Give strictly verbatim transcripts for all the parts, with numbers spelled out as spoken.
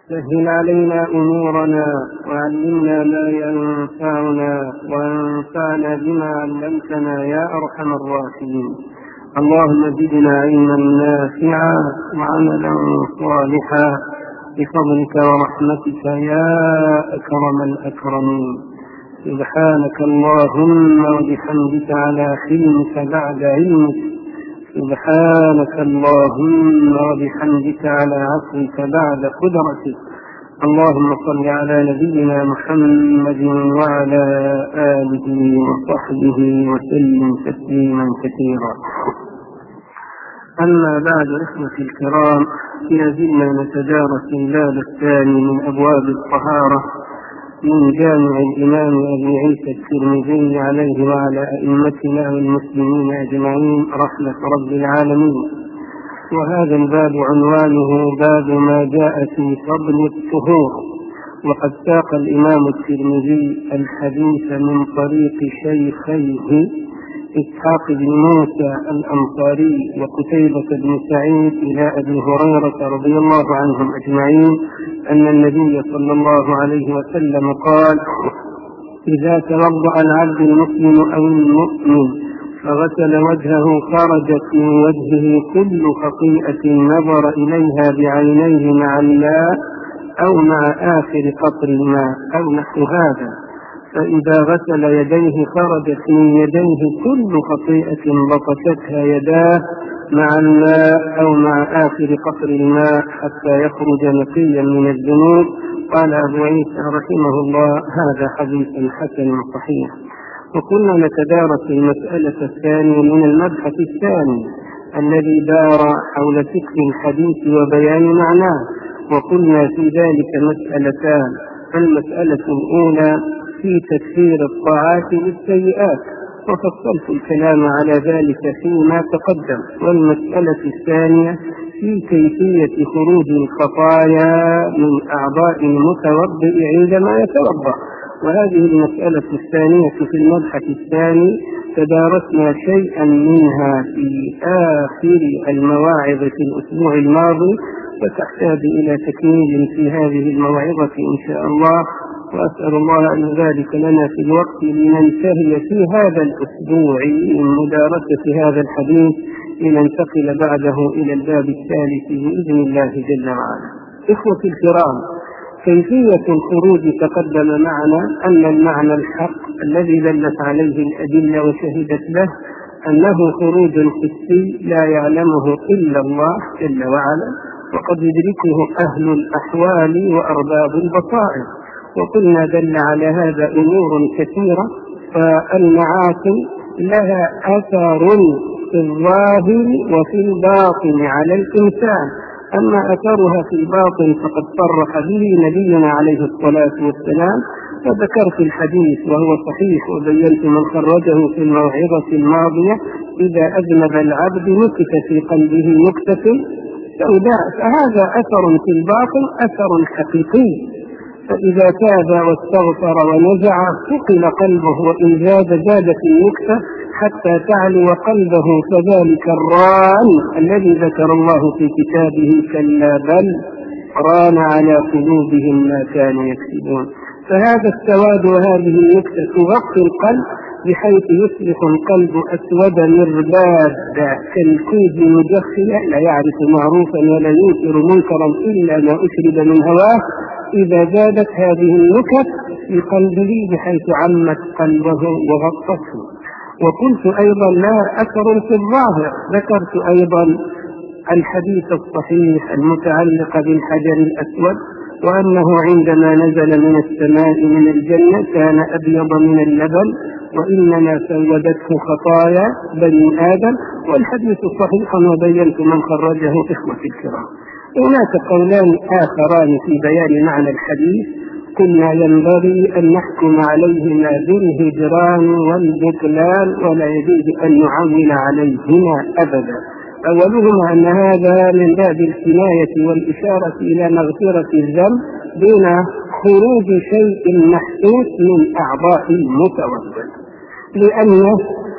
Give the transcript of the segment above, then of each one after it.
سهل علينا أمورنا وعلمنا ما ينفعنا وانفعنا بما علمتنا يا أرحم الراحمين. اللهم زدنا علما نافعا وعملا صالحا بفضلك ورحمتك يا أكرم الأكرمين. سبحانك اللهم وبحمدك على حلمك بعد علمك. سبحانك اللهم وبحمدك على عفوك بعد قدرتك. اللهم صل على نبينا محمد وعلى آله وصحبه وسلم تسليما كثيرا. أما بعد، إخوتي الكرام، لازلنا نتدارس الباب الثاني من أبواب الطهارة من جامع الإمام أبي عيسى الترمذي عليه وعلى أئمتنا والمسلمين أجمعين رحمة رب العالمين. وهذا الباب عنوانه باب ما جاء في فضل الطهور. وقد ساق الإمام الترمذي الحديث من طريق شيخيه إسحاق بن موسى الأنصاري وقتيبة بن سعيد إلى أبي هريرة رضي الله عنهم أجمعين أن النبي صلى الله عليه وسلم قال: إذا توضأ العبد المسلم أو المؤمن فغسل وجهه خرجت من وجهه كل خطيئة نظر إليها بعينيه مع الماء أو مع آخر قطر الماء أو نحو هذا. فإذا غسل يديه خرجت من يديه كل خطيئة بطشتها يداه مع الماء أو مع آخر قطر الماء حتى يخرج نقيا من الذنوب. قال أبو عيسى رحمه الله: هذا حديث حسن صحيح. وكنا نتدارس المسألة الثانية من المبحث الثاني الذي دار حول فقه الحديث وبيان معناه، وقلنا في ذلك مسألتان: المسألة الأولى في تكفير الطاعات للسيئات، وفصلت الكلام على ذلك فيما تقدم. والمسألة الثانية في كيفية خروج الخطايا من أعضاء المتوضئ عندما يتوضأ. وهذه المسألة الثانية في المبحث الثاني تدارسنا شيئا منها في آخر المواعظ في الأسبوع الماضي، فتحتاج إلى تكميل في هذه الموعظة إن شاء الله. وأسأل الله أن يبارك لنا في الوقت لننتهي في هذا الأسبوع من مدارسة هذا الحديث لننتقل بعده إلى الباب الثالث بإذن الله جل وعلا. إخوتي الكرام، كيفية الخروج تقدم معنا أن المعنى الحق الذي دلت عليه الأدلة وشهدت له أنه خروج حسي لا يعلمه إلا الله جل وعلا، وقد يدركه أهل الأحوال وأرباب البصائر. وقلنا دل على هذا أمور كثيرة، فالمعاصي لها أثر في الظاهر وفي الباطن على الإنسان. أما أثرها في الباطن فقد صرح به نبينا عليه الصلاة والسلام، فذكرت الحديث وهو صحيح وبينت من خرجه في الموعظة الماضية: إذا أذنب العبد نكت في قلبه نكتة سوداء. فهذا أثر في الباطن، أثر حقيقي. فإذا تاب واستغفر ونزع ثقل قلبه، وإن زاد زادت النكتة حتى تعلو قلبه. فذلك الران الذي ذكر الله في كتابه: كلا بل ران على قلوبهم ما كانوا يكسبون. فهذا السواد وهذه النكتة تغطي القلب بحيث يصبح القلب أسود مرباد كالكوز مجخية، لا يعرف معروفا ولا ينكر منكرا إلا ما أشرب من هواه. إذا زادت هذه النكت في قلبه بحيث عمت قلبه وغطته. وقلت أيضا لا أثر في الظاهر. ذكرت أيضا الحديث الصحيح المتعلق بالحجر الأسود، وأنه عندما نزل من السماء من الجنة كان أبيض من اللبن، وإنما سودته خطايا بني آدم. والحديث صحيح وبينت من خرجه إخوتي الكرام. هناك قولان آخران في بيان معنى الحديث كنا ينبغي أن نحكم عليهما بالهجران والبطلان، ولا يجوز أن نعول عليهما أبدا. أولهما أن هذا من باب الكناية والإشارة إلى مغفرة الذنب دون خروج شيء محسوس من أعضاء المتوضئ، لأن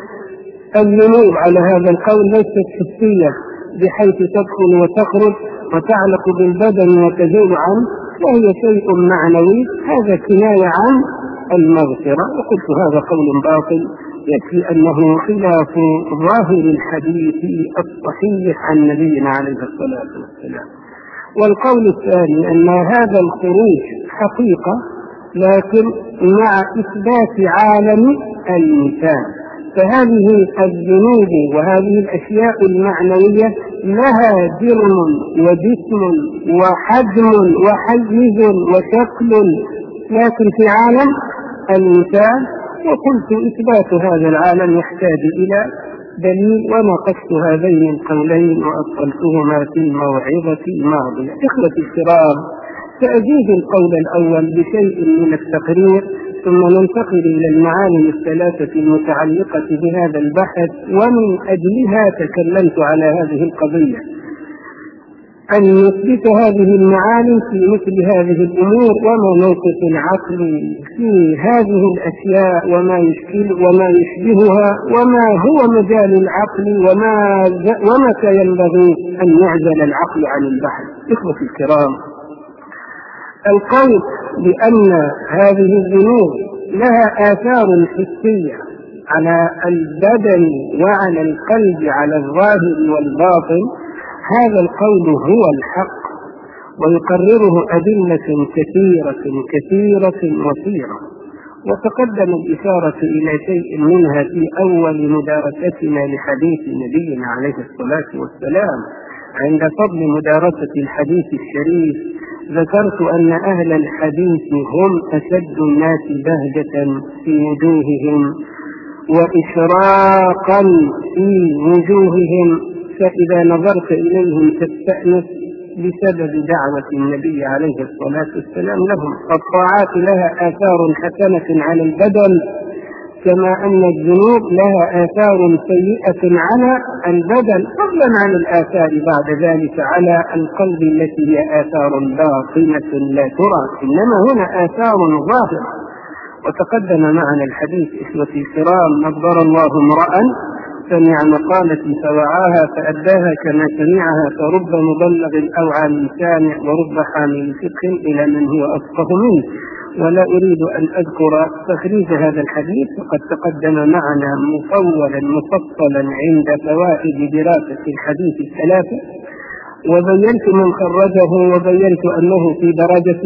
الذنوب على هذا القول ليست حسية بحيث تدخل وتخرج وتعلق بالبدن وتزول عنه، وهي شيء معنوي، هذا كناية عن المغفرة. وقلت هذا قول باطل يكفي أنه خلاف ظاهر الحديث الصحيح عن نبينا عليه الصلاة والسلام. والقول الثاني أن هذا الخروج حقيقة لكن مع إثبات عالم المثال، فهذه الذنوب وهذه الأشياء المعنوية لها جرم وجسم وحجم وحيز وشكل، لكن في عالم المثال. وقلت إثبات هذا العالم يحتاج إلى دليل، وناقشت هذين القولين وأبطلتهما في الموعظة الماضية. إخوتي الكرام، سأزيد القول الأول بشيء من التقرير ثم ننتقل إلى المعالم الثلاثة المتعلقة بهذا البحث، ومن أجلها تكلمت على هذه القضية، أن نثبت هذه المعالم في مثل هذه الأمور، وما موقف العقل في هذه الأشياء وما يشكل وما يشبهها، وما هو مجال العقل، وما ومتى ينبغي أن يعزل العقل عن البحث. إخوتي الكرام، القول بأن هذه الذنوب لها آثار حسية على البدن وعلى القلب على الظاهر والباطن، هذا القول هو الحق، ويقرره أدلة كثيرة كثيرة وثيرة، وتقدم الإشارة إلى شيء منها في أول مدارستنا لحديث نبينا عليه الصلاة والسلام. عند فضل مدارسة الحديث الشريف ذكرت أن أهل الحديث هم أشد الناس بهجة في وجوههم وإشراقا في وجوههم، فإذا نظرت إليهم تستأنس بسبب دعوة النبي عليه الصلاة والسلام لهم. الطاعات لها آثار حسنة على البدن، كما أن الذنوب لها آثار سيئة على البدن، فضلا عن الآثار بعد ذلك على القلب التي هي آثار باطنة لا ترى، إنما هنا آثار ظاهرة. وتقدم معنا الحديث إخوتي الكرام: نظر الله امرأ سمع مقالتي فوعاها فأداها كما سمعها، فرب مبلغ أوعى من سامع ورب حامل فقه إلى من هو أفقه منه. ولا أريد أن أذكر تخريج هذا الحديث، فقد تقدم معنا مطولا مفصلا عند فوائد دراسة الحديث الثلاثة، وبينت من خرجه، وبينت أنه في درجة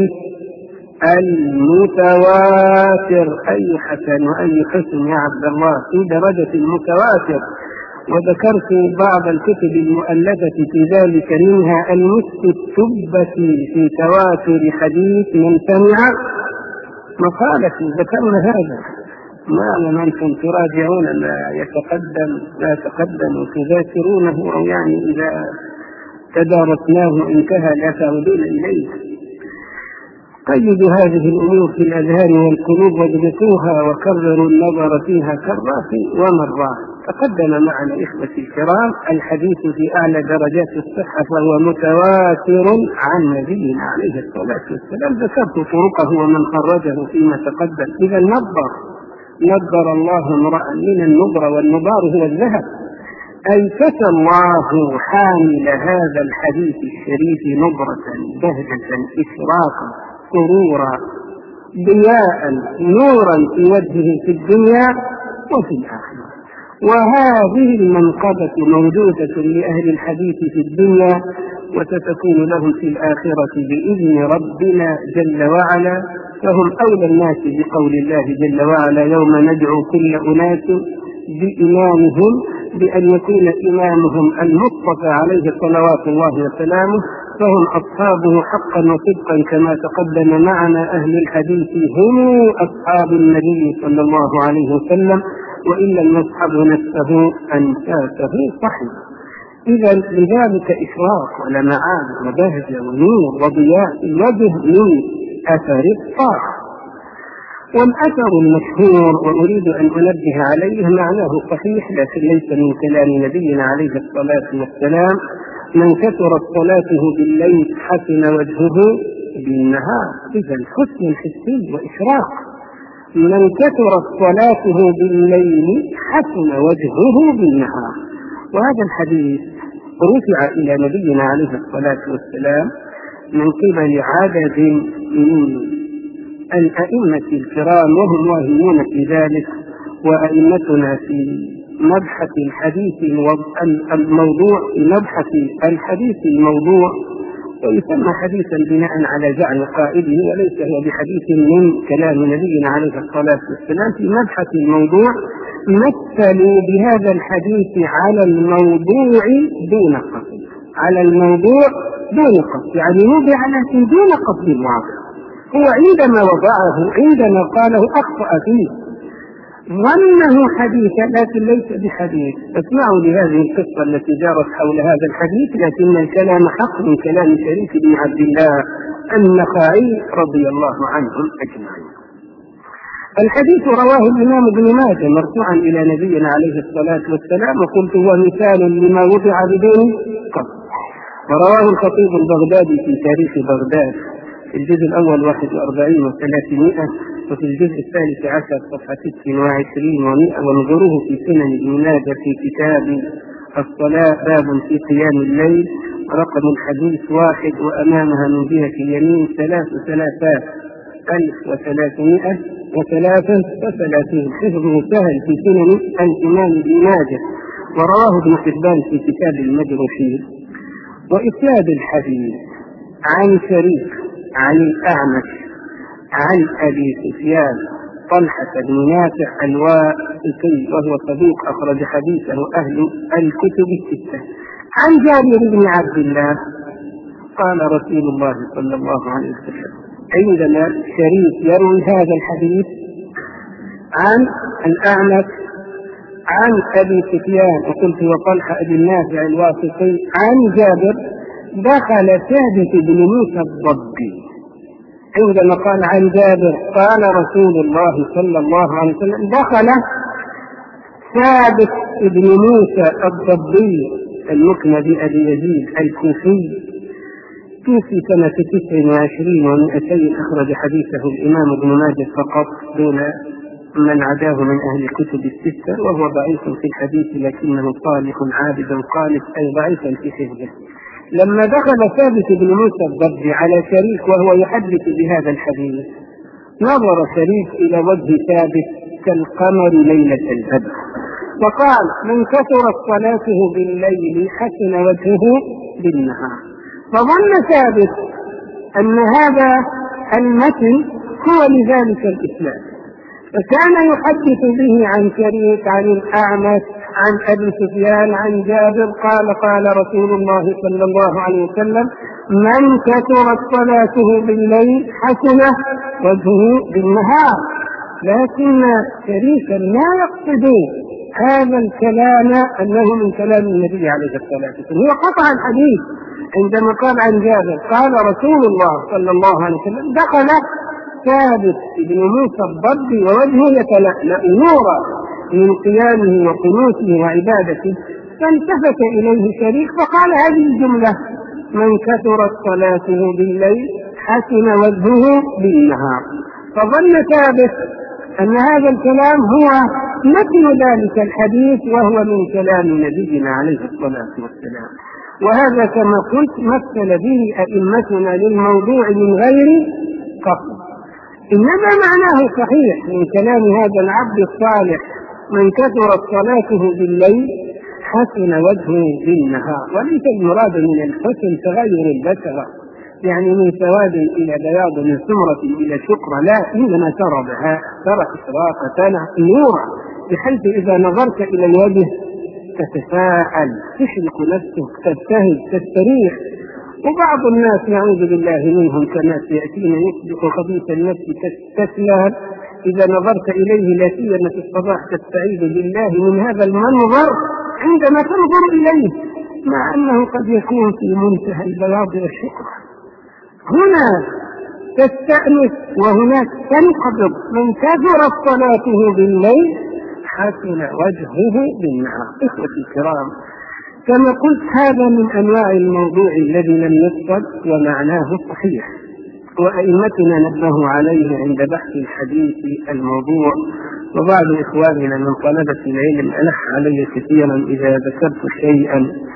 المتواتر. أي حسن وأي حسن يا عبد الله، في درجة المتواتر. وذكرت بعض الكتب المؤلفة في ذلك، منها المستتبة في تواتر حديث من سمع مقالتي، ذكرنا هذا. ما لم أنتم تراجعون ما يتقدم ما تقدم وتذاكرونه، أو يعني إذا تدارسناه انتهى لا تعودون إليه. قيدوا هذه الأمور في الأذهان والقلوب واضبطوها وكرروا النظر فيها كرات ومرات. تقدم معنا إخوتي الكرام الحديث في أعلى درجات الصحة، فهو متواتر عن نبينا عليه الصلاة والسلام. ذكرت طرقه ومن خرجه فيما تقدم. إذا نظر نظر الله امرأ من النظر، والنظار هو الذهب، أي كسى الله حامل هذا الحديث الشريف نظرة بهجة إشراقا سرورا ضياء نورا في وجهه في الدنيا وفي الآخرة. وهذه المنقبة موجودة لأهل الحديث في الدنيا، وستكون لهم في الآخرة بإذن ربنا جل وعلا، فهم أولى الناس بقول الله جل وعلا: يوم ندعو كل أناس بإمامهم، بأن يكون إمامهم المصطفى عليه صلوات الله وسلامه، فهم أصحابه حقا وصدقا، كما تقدم معنا أهل الحديث هم أصحاب النبي صلى الله عليه وسلم، وإن لم يصحبه نفسه أنفاسه صحيح. إذا لذلك إشراق ولمعان وبهجة ونور وضياء الوجه من أثر الطاعة. والأثر المشهور وأريد أن أنبه عليه معناه صحيح، لكن ليس من كلام نبينا عليه الصلاة والسلام: من كثرت صلاته بالليل حسن وجهه بالنهار. إذا الحسن الحسي وإشراق. من كثرت صلاته بالليل حسن وجهه بالنهار. وهذا الحديث رفع إلى نبينا عليه الصلاة والسلام من قبل عدد من الأئمة الكرام وهم واهمون في ذلك. وأئمتنا في مبحث الحديث الموضوع في مبحث الحديث الموضوع ويسمى حديثا بناء على زعم قائله وليس هو بحديث من كلام نبينا عليه الصلاة والسلام. في مبحث الموضوع مثلوا بهذا الحديث على الموضوع دون قصد، على الموضوع دون قصد، يعني وضع لكن دون قصد واضح. هو عندما وضعه عندما قاله أخطأ فيه، ظنه حديثا لكن ليس بحديث. اسمعوا لهذه القصة التي جرت حول هذا الحديث، لكن الكلام حق من كلام شريك بن عبد الله النخعي رضي الله عنهم أجمعين. الحديث رواه الإمام ابن ماجه مرفوعا إلى نبينا عليه الصلاة والسلام، وقلت هو مثال لما وضع بدون قصد. ورواه الخطيب البغدادي في تاريخ بغداد في الجزء الأول واحد وأربعين وثلاثمائة، وفي الجزء الثالث عشر صفحة ست وعشرين ومائة، ونظره في سنن ابن ماجه في كتاب الصلاة باب في قيام الليل رقم الحديث واحد، وأمامها من جهة اليمين ثلاث ثلاثات ألف وثلاثمائة وثلاثة وثلاثين. حفظه سهل في سنن الإمام ابن ماجه، ورواه ابن حبان في كتاب المجروحين. وإسناد الحديث عن شريك عن الأعمش عن أبي سفيان طلحة بن نافع الواسطي وهو صدوق أخرج حديثه أهل الكتب الستة. عن جابر بن عبد الله قال رسول الله صلى الله عليه وسلم، عندما شريك يروي هذا الحديث عن الأعمش عن أبي سفيان وقلت وطلحة بن نافع الواسطي عن جابر، دخل ثابت بن موسى الضبي. عندما قال عن جابر قال رسول الله صلى الله عليه وسلم، دخل ثابت بن موسى الضبي المكنى بأبي يزيد الكوفي توفي سنة تسع وعشرين ومئتين، أخرج حديثه الإمام ابن ماجه فقط دون من عداه من أهل الكتب الستة، وهو ضعيف في الحديث لكنه صالح عابد قالف أي ضعيفا في حفظه. لما دخل ثابت بن موسى الضبي على شريك وهو يحدث بهذا الحديث، نظر شريك إلى وجه ثابت كالقمر ليلة البدر، وقال من كثرت صلاته بالليل حسن وجهه بالنهار. فظن ثابت أن هذا المتن هو لذلك الإسلام، فكان يحدث به عن شريك عن الأعمش عن أبي سفيان عن جابر قال قال رسول الله صلى الله عليه وسلم من كثرت صلاته بالليل حسن وجهه بالنهار. لكن شريكا لا يقصد هذا الكلام أنه من كلام النبي عليه الصلاة والسلام، هو قطع الحديث عندما قال عن جابر قال رسول الله صلى الله عليه وسلم دخل ثابت بن موسى الضبي ووجهه يتلألأ نورا من قيامه وقنوته وعبادته، فالتفت إليه شريك فقال هذه الجملة من كثرت صلاته بالليل حسن وجهه بالنهار. فظن ثابت أن هذا الكلام هو متن ذلك الحديث وهو من كلام نبينا عليه الصلاة والسلام. وهذا كما قلت مثل به أئمتنا للموضوع من غير قصد، إنما معناه صحيح من كلام هذا العبد الصالح من كثرت صلاته بالليل حسن وجهه بالنهار. وليس المراد من الحسن تغير البشرة، يعني من سواد إلى بياض من سمرة إلى شقرة، لا، إنما ترى بها ترى إشراقة ترى نورا، بحيث إذا نظرت إلى الوجه تتفاعل تشرق نفسك تبتهج تستريح. وبعض الناس نعوذ بالله منهم كما سيأتينا يصبح خبيث النفس تستسلم إذا نظرت إليه، لا سيما في الصباح تستعيذ بالله من هذا المنظر عندما تنظر إليه، مع أنه قد يكون في منتهى البياض والشقرة. هنا تستأنس وهناك تنقبض. من كثرت صلاته بالليل حسن وجهه بالنهار. إخوتي الكرام، كما قلت هذا من أنواع الموضوع الذي لم يصل ومعناه صحيح، وأئمتنا نبهوا عليه عند بحث الحديث الموضوع. وبعض إخواننا من طلبة العلم ألح علي كثيرا إذا ذكرت شيئا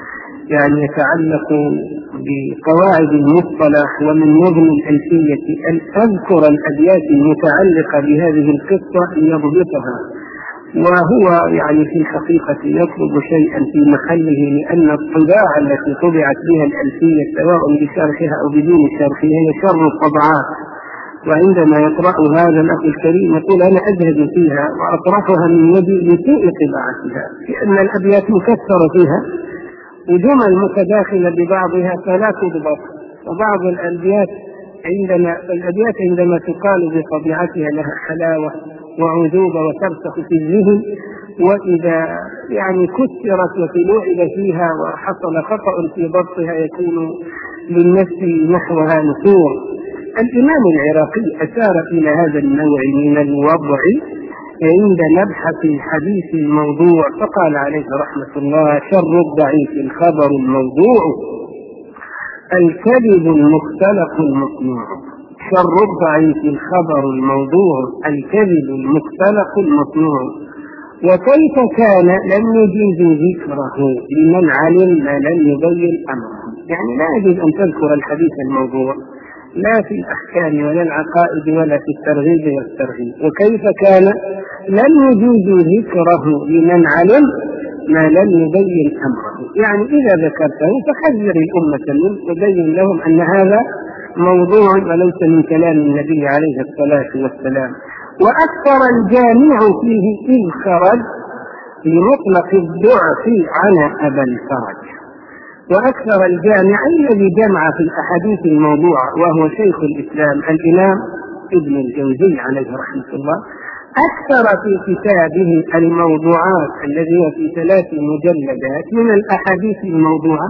يعني يتعلق بقواعد المصطلح ومن نظم الألفية أن أذكر الأبيات المتعلقة بهذه القصة ليضبطها، وهو يعني في الحقيقة يطلب شيئا في محله، لأن الطباعة التي طبعت بها الألفية سواء بشرحها أو بدون شرحها هي شر الطبعات، وعندما يقرأ هذا الأخ الكريم يقول أنا أذهب فيها وأطرحها من يدي لسوء طباعتها، لأن الأبيات مكسرة فيها وجمل متداخلة ببعضها فلا تضبط، وبعض الأبيات عندما الأبيات عندما تقال بطبيعتها لها حلاوة وعذوبة وترسخ في الذهن، وإذا يعني كسرت وتلوعب فيها وحصل خطأ في ضبطها يكون للنفس نحوها نفور. الإمام العراقي أشار إلى هذا النوع من الوضع عند مبحث الحديث الموضوع، فقال عليه رحمة الله: شر الضعيف الخبر الموضوع، الكذب المختلق المصنوع. شر الضعيف الخبر الموضوع، الكذب المختلق المصنوع. وكيف كان لم يجوز ذكره لمن علم ما لم يبين أمره. يعني لا يجوز أن تذكر الحديث الموضوع لا في الأحكام ولا العقائد ولا في الترغيب والترهيب. وكيف كان لم يجوز ذكره لمن علم ما لم يبين أمره. يعني إذا ذكرته فحذر الأمة منه وبين لهم أن هذا موضوع وليس من كلام النبي عليه الصلاة والسلام. وأكثر الجامع فيه إذ خرج لمطلق الضعف عن أبا الفرج. وأكثر الجامع الذي جمع في الأحاديث الموضوعة وهو شيخ الإسلام الإمام ابن الجوزي عليه رحمة الله، أكثر في كتابه الموضوعات الذي هو في ثلاث مجلدات من الأحاديث الموضوعة،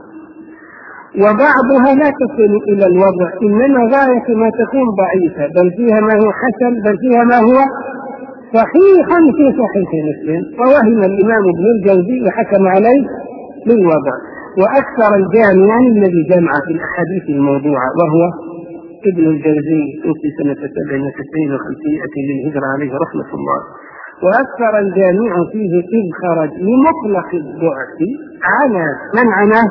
وبعضها لا تصل إلى الوضع، إنما غاية ما تكون ضعيفة، بل فيها ما هو حسن، بل فيها ما هو صحيح في صحيح مسلم، فوهم الإمام ابن الجوزي وحكم عليه بالوضع. وأكثر الجامع الذي جمع في الأحاديث الموضوعة وهو ابن الجوزي توفي سنة سبع وتسعين وخمسمائة للهجرة عليه رحمة الله. وأكثر الجامع فيه إذ خرج لمطلق الضعف على من عناه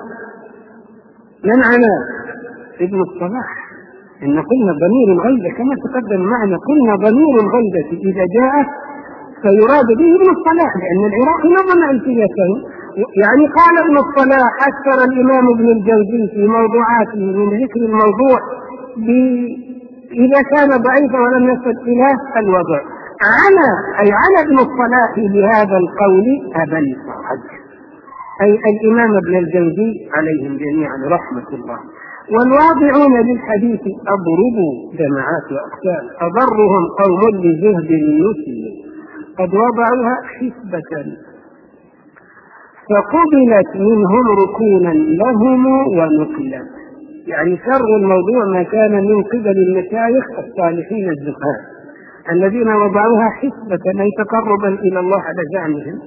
من عناه ابن الصلاح. إن قلنا ضمير الغيبة كما تقدم معنا، قلنا ضمير الغيبة إذا جاء فيراد به ابن الصلاح، لأن العراقي نظم ألفيته. يعني قال ابن الصلاح: أكثر الإمام ابن الجوزي في موضوعاته من ذكر الموضوع إذا كان ضعيفا ولم يصل إلى الوضع. على أي على ابن الصلاح بهذا القول أبا الفرج، أي الإمام ابن الجوزي عليهم جميعا رحمة الله. والواضعون للحديث أضربوا جماعات وأقسام، أضرهم قوم لزهد النسل قد وضعوها حسبة فقبلت منهم ركونا لهم ونقلت. يعني شر الموضوع ما كان من قبل المشايخ الصالحين الزهاد الذين وضعوها حسبة أي تقربا إلى الله على زعمهم،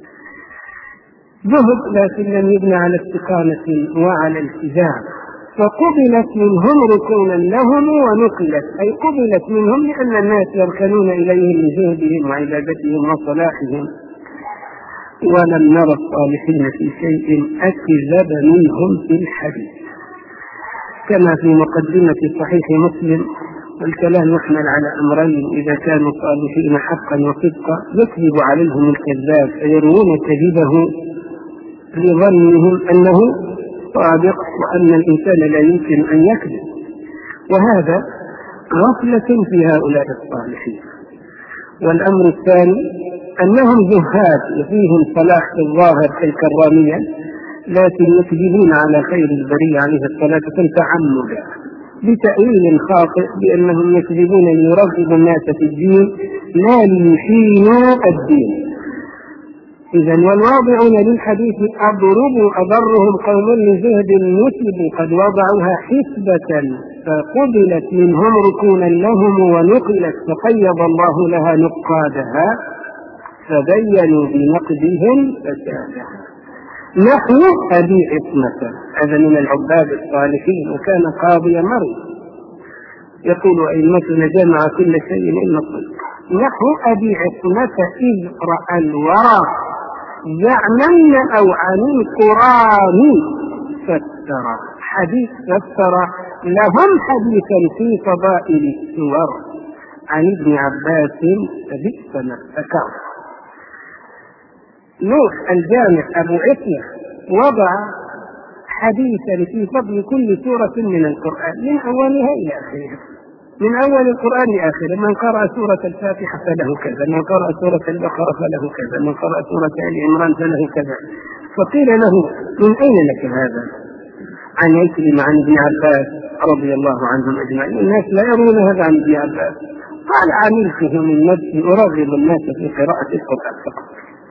زهد لكن لم يبنى على استقامة وعلى التزام. فقبلت منهم ركونا لهم ونقلت، أي قبلت منهم لأن الناس يركنون إليهم لزهدهم وعبادتهم وصلاحهم، ولم نرى الصالحين في شيء أكذب منهم في الحديث. كما في مقدمة صحيح مسلم: والكلام يحمل على أمرين إذا كانوا صالحين حقا وصدقا يكذب عليهم الكذاب فيروون كذبه لظنهم أنه صادق وأن الإنسان لا يمكن أن يكذب، وهذا غفلة في هؤلاء الصالحين. والأمر الثاني أنهم زهاد وفيهم صلاح الظاهر كالكرامية، لكن يكذبون على خير البرية عليه الصلاة والسلام تعمدا بتأويل خاطئ بأنهم يكذبون ليرغبوا الناس في الدين لا ليحينوا الدين. إذن والواضعون للحديث أضربوا أضرهم قوم لزهد النسب قد وضعوها حسبة فقبلت منهم ركونا لهم ونقلت فقيض الله لها نقادها فبينوا بنقدهم فسادها. نحو أبي عصمة، هذا من العباد الصالحين وكان قاضي مريض، يقول أئمتنا جمع كل شيء إلا الصدق. نحو أبي عصمة إذ رأى الورى يعملن أو عن القرآن فسر حديث فسر لهم حديثا في فضائل السور عن ابن عباس فبئس ما ابتكر. نوح الجامع أبو عتية وضع حديثا في فضل كل سورة من القرآن من أولها إلى آخرها، من أول القرآن لآخره. من قرأ سورة الفاتحة فله كذا، من قرأ سورة البقرة فله كذا، من قرأ سورة آل عمران فله كذا. فقيل له من أين لك هذا؟ عن يكرم عن ابن عباس رضي الله عنهم أجمعين. الناس لا يرون هذا عن ابن عباس. قال عملته من نفسي أرغب الناس في قراءة القرآن فقط.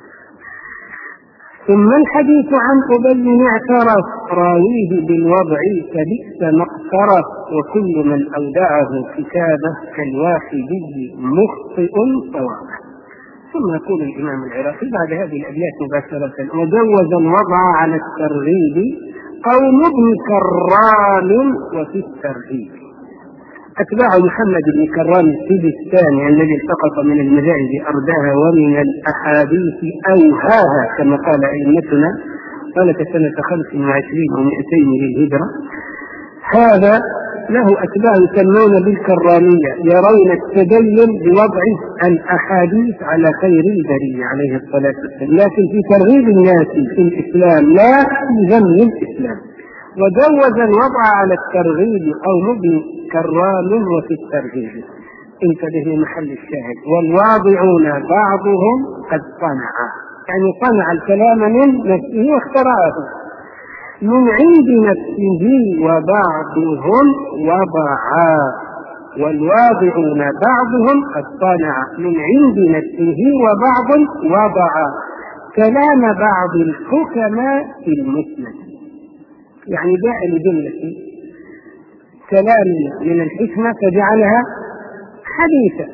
ثم الحديث عن أبي اعترف راويه بالوضع فبئس ما اقترف، وكل من أودعه كتابه كالواحدي مخطئ صوابه. ثم يقول الإمام العراقي بعد هذه الأبيات مباشرة: وجوز الوضع على الترغيب قوم ابن كرام وفي الترغيب. أتباع محمد بن كرام السجستاني الذي التقط من المذاهب أرداها ومن الأحاديث أوهاها كما قال أئمتنا، قالت سنة خمس وعشرين ومئتين للهجرة. هذا له أتباع يسمون بالكرامية، يرون التدين بوضع الأحاديث على خير البرية عليه الصلاة والسلام، لكن في ترغيب الناس في الإسلام لا في ذم الإسلام. وجوز الوضع على الترغيب قوم ابن كرام وفي الترغيب. انتبه محل الشاهد: والواضعون بعضهم قد صنع، يعني صنع الكلام من نفسه واخترعه من عند نفسه، وبعضهم وضعا. والواضعون بعضهم قد صنع من عند نفسه وبعض وضعا كلام بعض الحكماء في المسند. يعني جاء لجملة كلام من الحكمة فجعلها حديثا،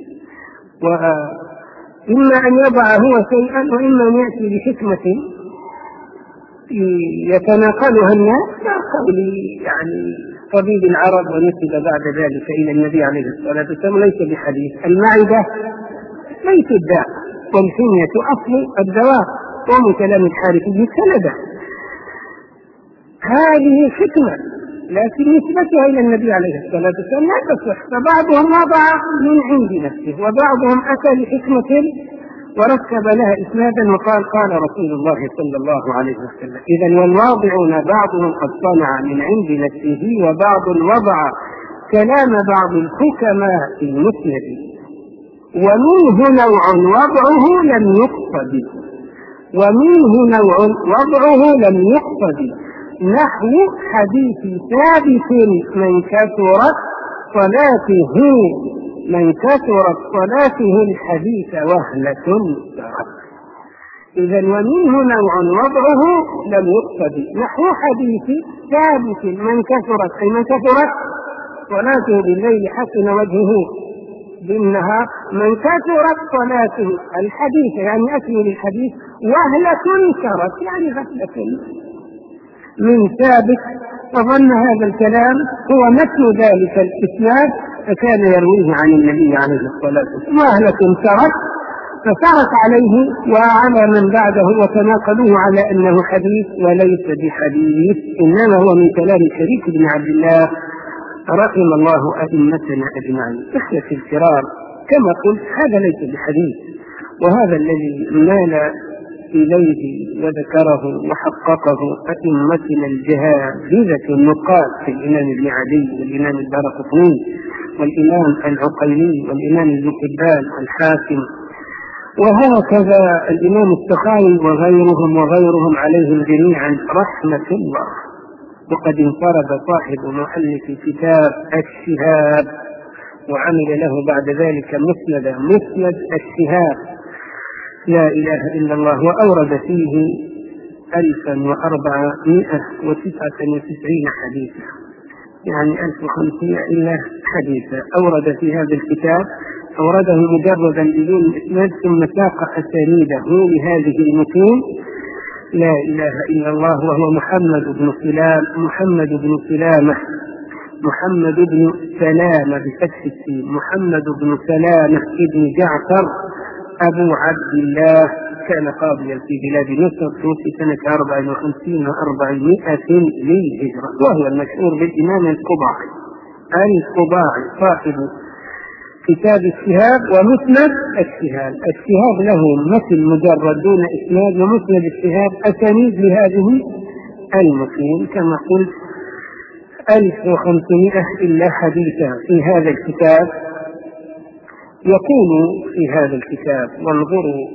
وإما أن يضع هو شيئا وإما أن يأتي بحكمة يتناقلها الناس كقول يعني طبيب العرب ونسب بعد ذلك إلى النبي عليه الصلاة والسلام ليس بحديث. المعدة ليس الداء والحمية أصل الدواء، ومن كلام الحارثي سنده. هذه حكمة لكن نسبتها إلى النبي عليه الصلاة والسلام لا تصح، فبعضهم وضع من عند نفسه وبعضهم أتى بحكمة وركب لها إسنادا وقال قال رسول الله صلى الله عليه وسلم. إذن والواضعون بعضهم قد صنع من عند نفسه وبعض وضع كلام بعض الحكماء في المسند، ومنه نوع وضعه لم يقصد ومنه نوع وضعه لم يقصد نحو حديث ثابت من كثرت صلاته من كثرت صلاته الحديث وهلة سرت. إذن ومنه نوع وضعه لم يقصد نحو حديث ثابت من كثرت أي من كثرت صلاته بالليل حسن وجهه بالنهار، من كثرت صلاته الحديث يعني أكمل الحديث، وهلة سرت يعني غفلة من ثابت، فظن هذا الكلام هو مثل ذلك الإسناد فكان يرويه عن النبي عليه الصلاة والسلام، وأهلة سرت فسرت عليه وعلى من بعده وتناقلوه على أنه حديث وليس بحديث، إنما هو من كلام شريك بن عبد الله رحم الله أئمتنا أجمعين. إخوتي الكرام، كما قلت هذا ليس بحديث، وهذا الذي مال إليه وذكره وحققه أئمتنا الجهابذة النقاد في الإمام ابن عدي والإمام الدارقطني والإمام العقيلي والإمام ابن حبان والحاكم، وهكذا الإمام السخاوي وغيرهم وغيرهم عليهم جميعا رحمة الله. وقد انفرد صاحب مؤلف كتاب الشهاب وعمل له بعد ذلك مسند مسند الشهاب لا إله إلا الله، وأورد فيه ألفا وأربعمائة وتسعة وتسعين حديثا، يعني ألف وخمسمائة إلا حديثا أورد في هذا الكتاب. أورده مجردا بدون إسناد ثم ساق أسانيده لهذه المتون لا إله إلا الله، وهو محمد بن سلام محمد بن سلامة محمد بن سلامة بفتح السين محمد بن سلامة ابن جعفر أبو عبد الله كان قاضيا في بلاد مصر في سنة أربع وخمسين وأربعمائة للهجرة، وهو المشهور بالإمام القباعي. القباعي صاحب كتاب الشهاب ومسند الشهاب. الشهاب له مثل مجرد دون إسناد، ومسند الشهاب أسانيد لهذه المتون كما قلت ألف وخمسمائة إلا حديثا في هذا الكتاب. يقول في هذا الكتاب، وانظروا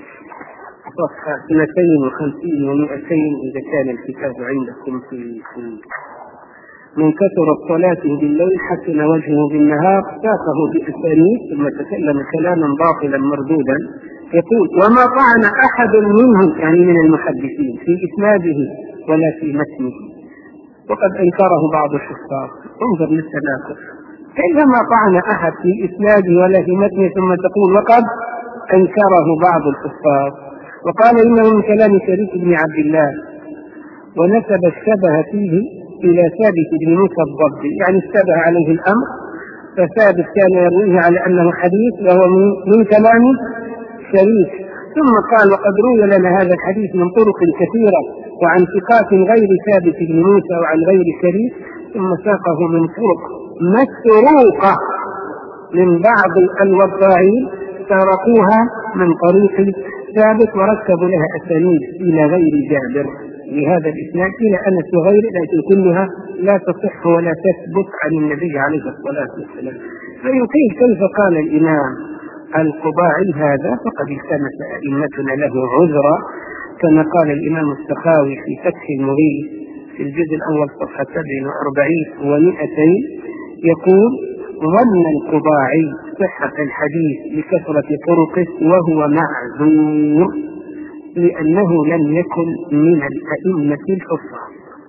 صفحة اثنتين وخمسين ومئتين إذا كان الكتاب عندكم في في من كثر الصلاة بالليل حسن وجهه بالنهار، ساقه بأسانيد ثم تكلم كلاما باطلا مردودا. يقول: وما طعن أحد منهم، يعني من المحدثين، في إسناده ولا في متنه، وقد أنكره بعض الحفاظ. انظر للتناقض، كيف ما طعن أحد في إسناده ولا في متنه ثم تقول وقد أنكره بعض الحفاظ؟ وقال إنه من كلام شريك بن عبد الله، ونسب الشبه فيه إلى ثابت بن موسى الضبي، يعني اشتبه عليه الأمر، فثابت كان يرويه على أنه حديث وهو من كلام شريك. ثم قال: وقد روي لنا هذا الحديث من طرق كثيرة وعن ثقات غير ثابت بن موسى وعن غير شريك، ثم ساقه من طرق مسروقة من بعض الوضاعين سرقوها من طريق ثابت وركبوا لها أسانيد إلى غير جابر لهذا الإسناد إلى أنس وغيره، لكن كلها لا تصح ولا تثبت عن النبي عليه الصلاة والسلام. فيقول: كيف قال الإمام القباعي هذا؟ فقد التمس أئمتنا له عذرا، كما قال الإمام السخاوي في فتح المغيث في الجزء الأول صفحة سبع وأربعين ومئتين، يقول: ظن القباعي صحة الحديث لكثرة طرقه وهو معذور لأنه لم يكن من الأئمة الحفاظ،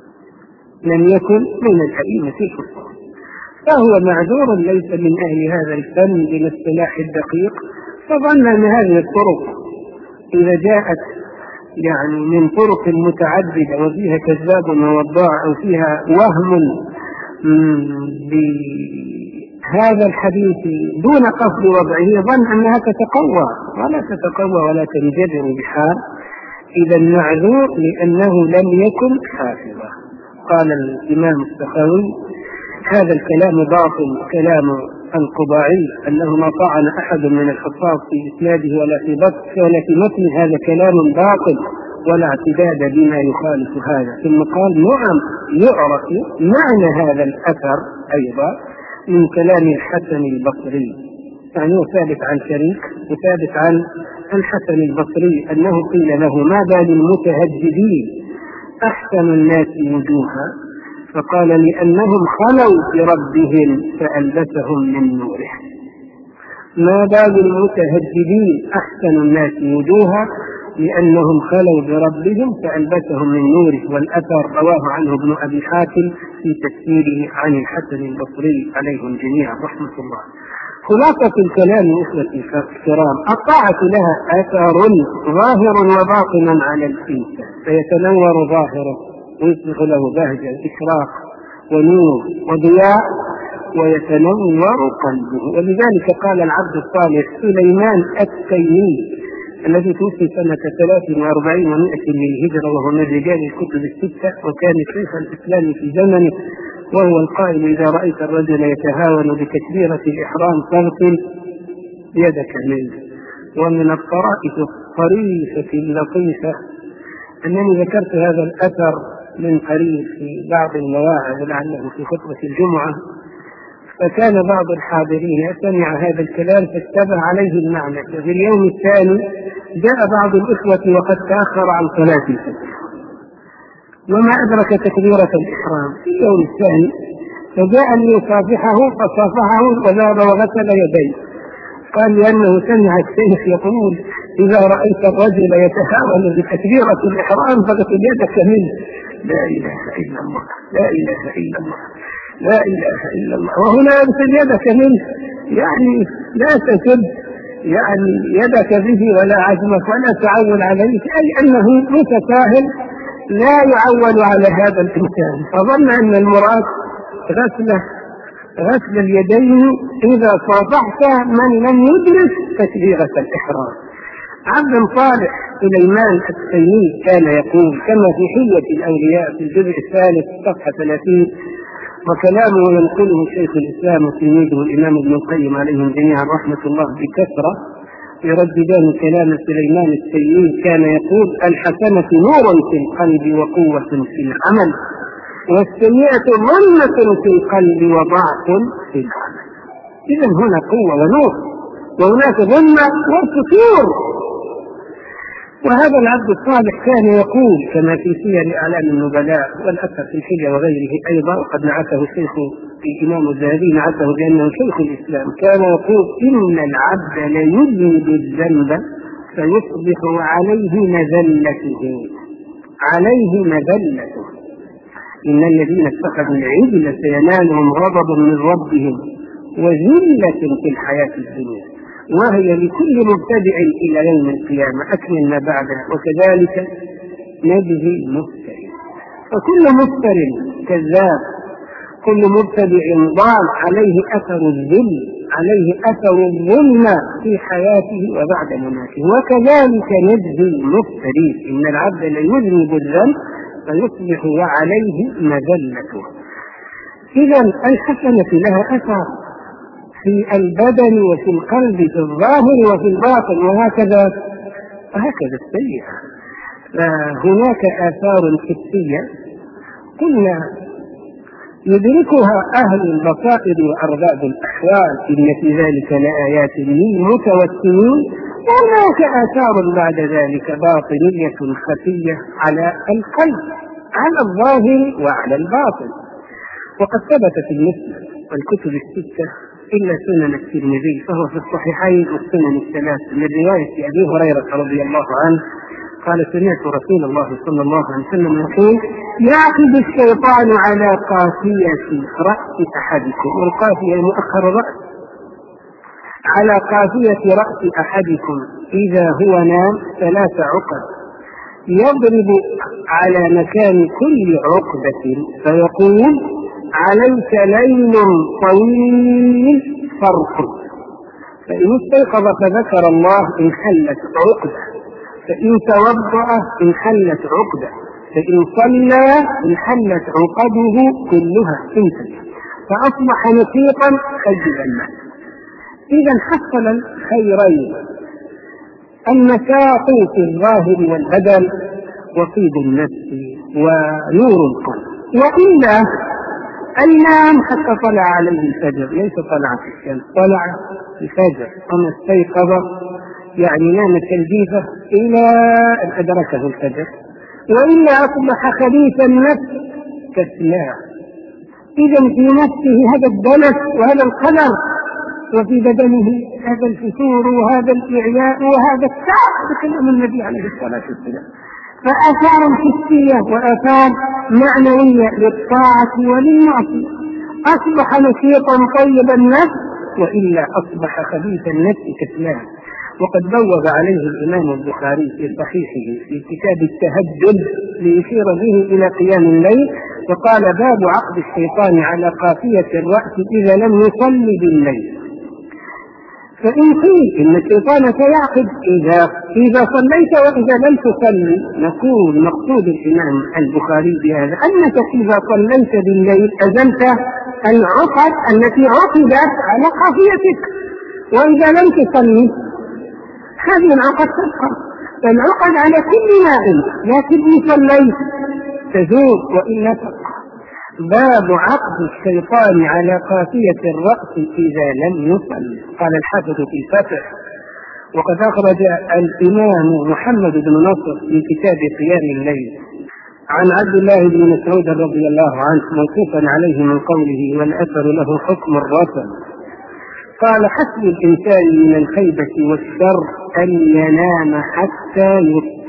لم يكن من الأئمة الحفاظ، فهو معذور ليس من أهل هذا الفن بالاصطلاح الدقيق. فظن أن هذه الطرق إذا جاءت يعني من طرق متعددة وفيها كذاب ووضاع أو فيها وهم بهذا الحديث دون قصد وضعه، ظن أنها تتقوى ولا تتقوى ولا تنجبر بحال. إذا معذور لأنه لم يكن حافظا. قال الإمام السخاوي: هذا الكلام باطل، كلام القباعي أنه ما طعن أحد من الحفاظ في إسناده ولا في بطن ولا في متن، هذا كلام باطل ولا اعتداد بما يخالف هذا. ثم قال: نعم، يعرف معنى هذا الأثر أيضا من كلام الحسن البصري، يعني هو ثابت عن شريك وثابت عن الحسن البصري أنه قيل له: ما بال المتهجدين أحسن الناس وجوها؟ فقال: لأنهم خلوا بربهم فألبسهم من نوره. ما بال المتهجدين أحسن الناس وجوها لأنهم خلوا بربهم فألبسهم من نوره. والأثر رواه عنه ابن أبي حاتم في تفسيره عن الحسن البصري عليهم جميعا رحمة الله. خلاصة الكلام إخوتي الكرام: الطاعة لها أثر ظاهر وباطن على الإنسان، فيتنور ظاهره ويصبح له بهجة إشراق ونور وضياء ويتنور قلبه. ولذلك قال العبد الصالح سليمان التيمي الذي توفي سنة ثلاث وأربعين ومائة للهجرة، وهو من رجال الكتب الستة وكان شيخ الإسلام في زمنه، وهو القائل: إذا رأيت الرجل يتهاون بتكبيرة الإحرام فاغسل يدك منه. ومن الطرائف الطريفة اللطيفة أنني ذكرت هذا الأثر من قريب في بعض المواعظ لعله في خطبة الجمعة، فكان بعض الحاضرين سمع هذا الكلام فاشتبه عليه المعنى. في اليوم الثاني جاء بعض الإخوة وقد تأخر عن صلاة الفجر وما أدرك تكبيرة الإحرام في اليوم الثاني، فجاء ليصافحه فصافحه وذهب وغسل يديه. قال: لأنه سمع الشيخ يقول: إذا رأيت الرجل يتهاون بتكبيرة الإحرام فاغسل يدك منه. لا إله إلا الله، لا إله إلا الله، لا إله إلا الله. وهنا اغسل يدك منه يعني لا تسد يعني يدك به ولا عزمك ولا تعول عليه، أي أنه متساهل لا يعول على هذا الإنسان. فظن أن المراد غسل غسل اليدين إذا صافحت من لم يدرك تكبيرة الإحرام. عبد صالح سليمان التيمي كان يقول كما في حلية الأولياء في الجزء الثالث صفحة ثلاثين، وكلامه ينقله شيخ الإسلام وتلميذه الإمام ابن القيم عليهم جميعا رحمة الله بكثرة يرددان كلام سليمان التيمي. كان يقول: الحسنة نور في القلب وقوة في العمل، والسيئة ظلمة في القلب وضعف في العمل. إذن هنا قوة ونور، وهناك ظلمة وفتور. وهذا العبد الصالح كان يقول كما في سير أعلام النبلاء والأثر في الحلية وغيره أيضا، وقد نعته الشيخ الإمام الذهبي نعته بأنه شيخ الإسلام، كان يقول: إن العبد ليذنب الذنب فيصبح عليه مذلته عليه مذلته إن الذين اتخذوا العجل سينالهم غضب من ربهم وذلة في الحياة الدنيا، وهي لكل مبتدع إلى يوم القيامة أكمل ما بعدها، وكذلك نجزي المفتر. فكل مفتر كذاب، كل مبتدع ضال عليه أثر الذل، عليه أثر الظلم في حياته وبعد مماته، وكذلك نجزي المفترين. إن العبد ليذنب الذنب فيصبح وعليه مذلته. إذا الحسنة لها أثر في البدن وفي القلب، في الظاهر وفي الباطن، وهكذا وهكذا السيئة. فهناك آثار حسية قلنا يدركها أهل البصائر وأرباب الأحوال، إن في ذلك لآيات للمتوسمين. وهناك آثار بعد ذلك باطنية خفية على القلب، على الظاهر وعلى الباطن. وقد ثبت في المسند والكتب الستة إلا سنن الترمذي، فهو في الصحيحين والسنن الثلاث من رواية أبي هريرة رضي الله عنه قال: سمعت رسول الله صلى الله عليه وسلم يقول: يعقد الشيطان على قافية رأس أحدكم، والقافية مؤخر الرأس، على قافية رأس أحدكم إذا هو نام ثلاث عقد، يضرب على مكان كل عقدة فيقول: عليك ليل طويل فرق. فإن استيقظ فذكر الله انحلت عقدة، فإن توضأ انحلت عقدة، فإن صلى انحلت عقده كلها انتهت، فأصبح نشيطا خير الناس. إذا حصل الخيرين: النشاط في الظاهر والبدن، وطيب النفس ونور القلب. وإلا أيام حتى طلع عليه الفجر، ليس طلعت الشمس، طلع الفجر، أما استيقظ يعني نام كالجيفة إلى أن أدركه الفجر. وإلا أصبح خبيث النفس كالسلاح. إذا في نفسه هذا الدنس وهذا القدر، وفي بدنه هذا الفتور وهذا الإعياء وهذا التعب بكلام النبي عليه الصلاة والسلام. فآثار حسية وآثار معنوية للطاعة وللمعصية. أصبح نشيطا طيب النفس، وإلا أصبح خبيث النفس كسلان. وقد بوب عليه الإمام البخاري في صحيحه في كتاب التهجد ليشير به إلى قيام الليل، وقال: باب عقد الشيطان على قافية الرأس إذا لم يصلي بالليل. فإن قيل إن الشيطان سيعقد إذا إذا صليت وإذا لم تصلي، نقول مقصود الإمام البخاري بهذا أنك إذا صليت بالليل أزلت العقد التي عقدت على قافيتك، وإذا لم تصلي هذه العقد تبقى. العقد على كل نائم، لكن إن صليت تزول وإلا تبقى. باب عقد الشيطان على قافية الرأس إذا لم يصل. قال الحافظ في الفتح: وقد أخرج الإمام محمد بن نصر في كتاب قيام الليل عن عبد الله بن مسعود رضي الله عنه موقوفا عليه من قوله: والأثر له حكم الرسم. قال: حسب الإنسان من الخيبة والشر أن ينام حتى يصبح.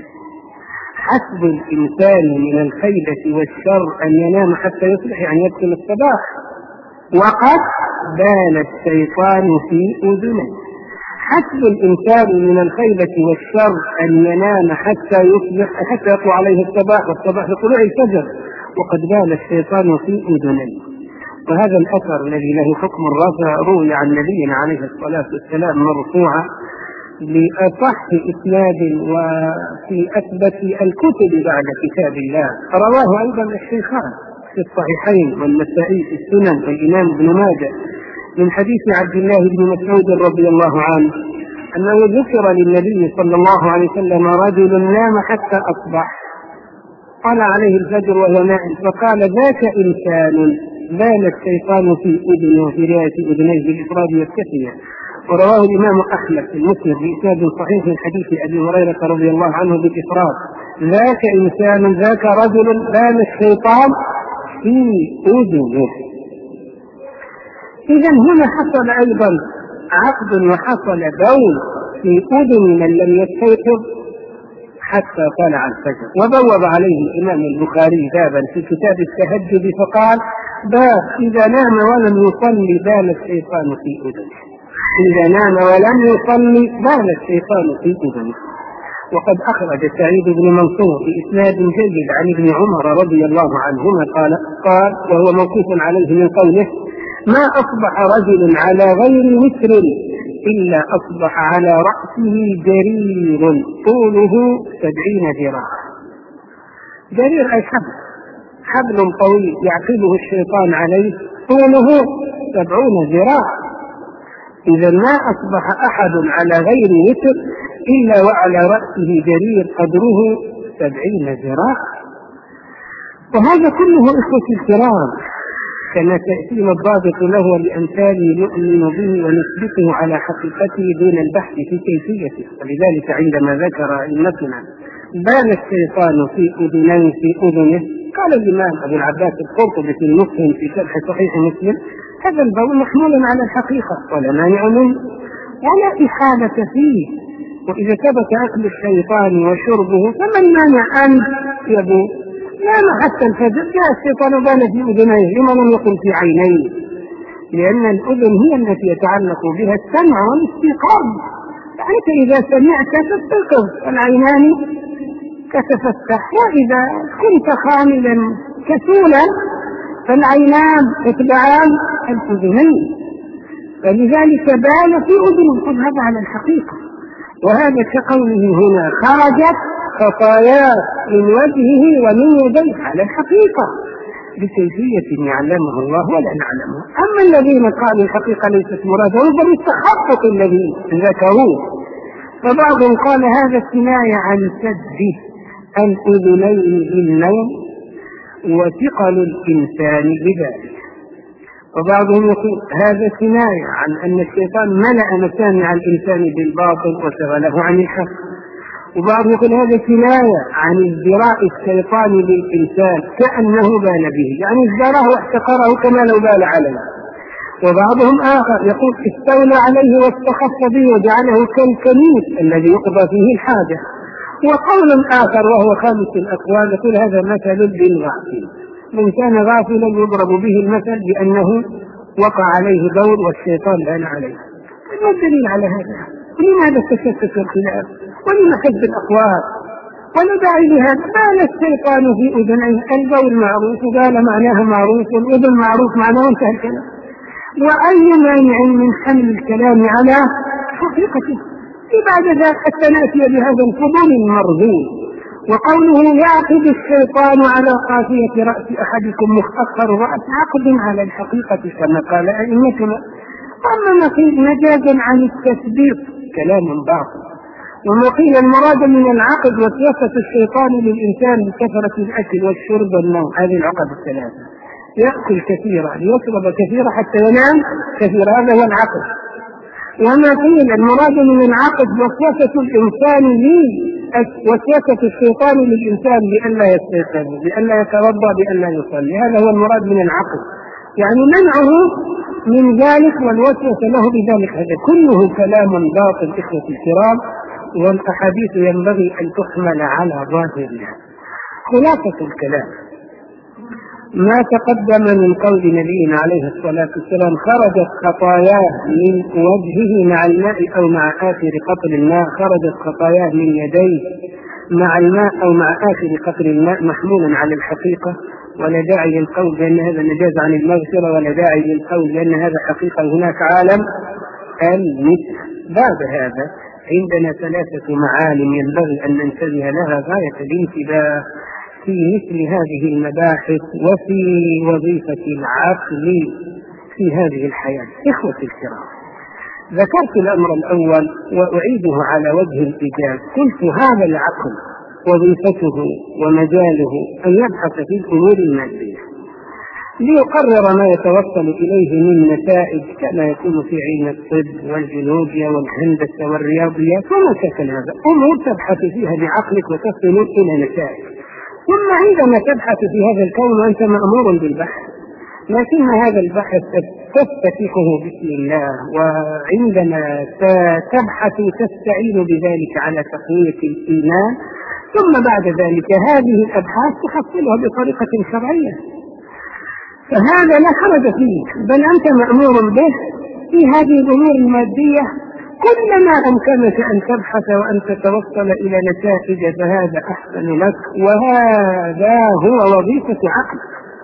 حسب الإنسان من الخيبة والشر أن ينام حتى يصبح، يعني يدخل الصباح. وقد بان الشيطان في أذنه. حسب الإنسان من الخيبة والشر أن ينام حتى يصبح، حتى يطلع عليه الصباح، والصباح لطلوع الفجر. وقد بان الشيطان في أذنه. وهذا الأثر الذي له حكم الرفع روي عن نبينا عليه الصلاة والسلام مرفوعا: بأصح إسناد وفي أثبت الكتب بعد كتاب الله. رواه أيضا الشيخان في الصحيحين والنسائي في السنن والإمام ابن ماجه من حديث عبد الله بن مسعود رضي الله عنه أنه ذكر للنبي صلى الله عليه وسلم رجل نام حتى أصبح، طلع عليه الفجر وهو نائم فقال ذاك إنسان بال الشيطان في أذنه، في رواية أذنيه بالإفراد والتثنية. ورواه الإمام أحمد في المسند بإسناد صحيح من حديث أبي هريرة رضي الله عنه بالإفراد ذاك إنسان ذاك رجل بال الشيطان في أذنه. إذا هنا حصل أيضا عقد وحصل بول في أذن من لم يستيقظ حتى طلع الفجر. وبوب عليه الإمام البخاري بابا في كتاب التهجد فقال باب إذا نام ولم يصلي بال الشيطان في أذنه، إذا نام ولم يصلي بال الشيطان في أذنه. وقد أخرج سعيد بن منصور بإسناد جيد عن ابن عمر رضي الله عنهما قال قال وهو موقوف عليه من قوله ما أصبح رجل على غير وتر إلا أصبح على رأسه جرير طوله سبعين ذراعا. جرير أي حبل، حبل طويل يعقده الشيطان عليه طوله سبعون ذراعا. إذا ما أصبح أحد على غير وتر إلا وعلى رأسه جرير قدره سبعين ذراعا. وهذا كله إخوة الكرام كما تأتينا الضابط له ولأمثاله نؤمن به ونثبته على حقيقته دون البحث في كيفيته. ولذلك عندما ذكر أئمتنا بال الشيطان في أذنين في أذنه قال الإمام أبو العباس القرطبي في المسلم في شرح صحيح مسلم هذا البول محمول على الحقيقة ولا مانع منه ولا إحالة فيه. وإذا ثبت أكل الشيطان وشربه فمن مانع أن يبول؟ نام حتى الفجر جاء الشيطان بال في أذنيه لما لم يكن في عينيه، لأن الأذن هي التي يتعلق بها السمع والاستيقاظ. فأنت إذا سمعت تستيقظ العينان تتفتح، وإذا كنت خاملا كسولا فالعينان تتبعان الأذنين. فلذلك بال في أذنه. خذ هذا على الحقيقة. وهذا كقوله هنا خرجت خطاياه من وجهه ومن يديه على الحقيقة بكيفية يعلمها الله ولا نعلمها. أما الذين قالوا الحقيقة ليست مرادة هم التخطط الذين ذكروه. فبعضهم قال هذا كناية عن سد الأذنين بالنوم وثقل الإنسان بذلك. وبعضهم يقول هذا كناية عن أن الشيطان ملأ مسامع الإنسان بالباطل وشغله عن الحق. وبعضهم يقول هذا كناية عن ازدراء الشيطان للإنسان كأنه بال به، يعني ازدراه واحتقره كما لو بال عليه. وبعضهم آخر يقول استولى عليه واستخف به وجعله كالكنيس الذي يقضى فيه الحاجة. وقول آخر وهو خامس الأقوال يقول هذا مثل للغافل، من كان غافلا يضرب به المثل بأنه وقع عليه دور والشيطان بال عليه. ما الدليل على هذا؟ ولماذا تشتت الخلاف؟ ولما حزب الأقوال؟ ولا داعي لهذا. بال الشيطان في أذنيه، البول معروف وقال معناها معروف والأذن معروف معناه انتهى الكلام. وأي مانع من حمل الكلام على حقيقته؟ بعد ذلك حتى نأتي بهذا الفضول المرضي. وقوله يعقد الشيطان على قافية رأس أحدكم مختصر الرأس عقد على الحقيقة كما قال أئمتنا. أما ما قيل مجازا عن التثبيت كلام باطل. وما قيل المراد من العقد وسوسة الشيطان للإنسان بكثرة الأكل والشرب والنوم، هذه العقد الثلاثة، يأكل كثيرا يشرب كثيرا حتى ينام كثيرا، هذا هو العقد. وما قيل المراد من العقد وسوسة الإنسان لي وسوسة الشيطان للإنسان بألا يستيقظ بألا يتوضأ بألا يصلي، هذا هو المراد من العقد، يعني منعه من ذلك والوسوسة له بذلك. هذا كله كلام باطل إخوة الكرام، والأحاديث ينبغي أن تحمل على ظاهرها. خلاصة الكلام ما تقدم من قول نبينا عليه الصلاة والسلام خرجت خطاياه من وجهه مع الماء أو مع آخر قطر الماء، خرجت خطاياه من يديه مع الماء أو مع آخر قطر الماء محمولا على الحقيقة، ولا داعي للقول بأن هذا مجاز عن المغفرة، ولا داعي للقول بأن هذا حقيقة هناك عالم المثل. بعد هذا عندنا ثلاثة معالم ينبغي أن ننتبه لها غاية الانتباه في مثل هذه المباحث وفي وظيفة العقل في هذه الحياة. إخوة الكرام، ذكرت الأمر الأول وأعيده على وجه الإيجاز. قلت هذا العقل وظيفته ومجاله أن يبحث في الأمور المادية ليقرر ما يتوصل إليه من نتائج كما يكون في علم الطب والجيولوجيا والهندسة والرياضيات وما شكل هذا، أمور تبحث فيها بعقلك وتصل إلى نتائج. ثم عندما تبحث في هذا الكون وأنت مأمور بالبحث، لكن هذا البحث تفتتحه بسم الله، وعندما تبحث تستعين بذلك على تقوية الإيمان، ثم بعد ذلك هذه الأبحاث تحصلها بطريقة شرعية. فهذا لا حرج فيه، بل أنت مأمور به في هذه الأمور المادية. كلما أمكنك أن تبحث وأن تتوصل إلى نتائج فهذا أحسن لك، وهذا هو وظيفة عقل.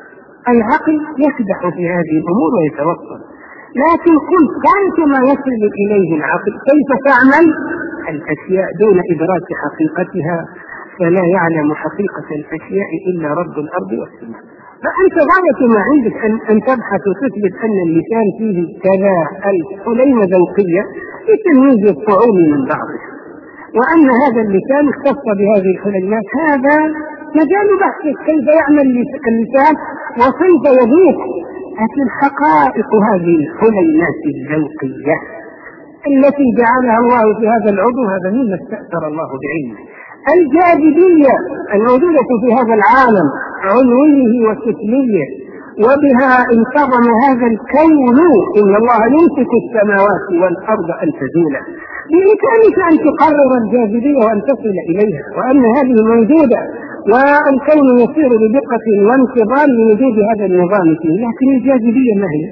العقل يكدح في هذه الأمور ويتوصل. لكن قلت كيف ما يصل إليه العقل؟ كيف تعمل الأشياء دون إدراك حقيقتها؟ فلا يعلم حقيقة الأشياء إلا رب الأرض والسماء. فأنت غاية ما عندك أن, أن تبحث وتثبت أن اللسان فيه كذا الحليمة ذوقية لتمييز الطعوم من بعضها، وأن هذا اللسان اختص بهذه الحليمات. هذا مجال بحثك كيف يعمل اللسان وكيف يذوق. لكن حقائق هذه الحليمات الذوقية التي جعلها الله في هذا العضو، هذا مما استأثر الله بعلمه. الجاذبية الموجودة في هذا العالم علويه وسفليه، وبها انتظم هذا الكون. إن الله يمسك السماوات والأرض أن تزولا. بإمكانك أن تقرر الجاذبية وأن تصل إليها، وأن هذه موجودة، والكون يسير بدقة وانتظام لوجود هذا النظام فيه. لكن الجاذبية ما هي؟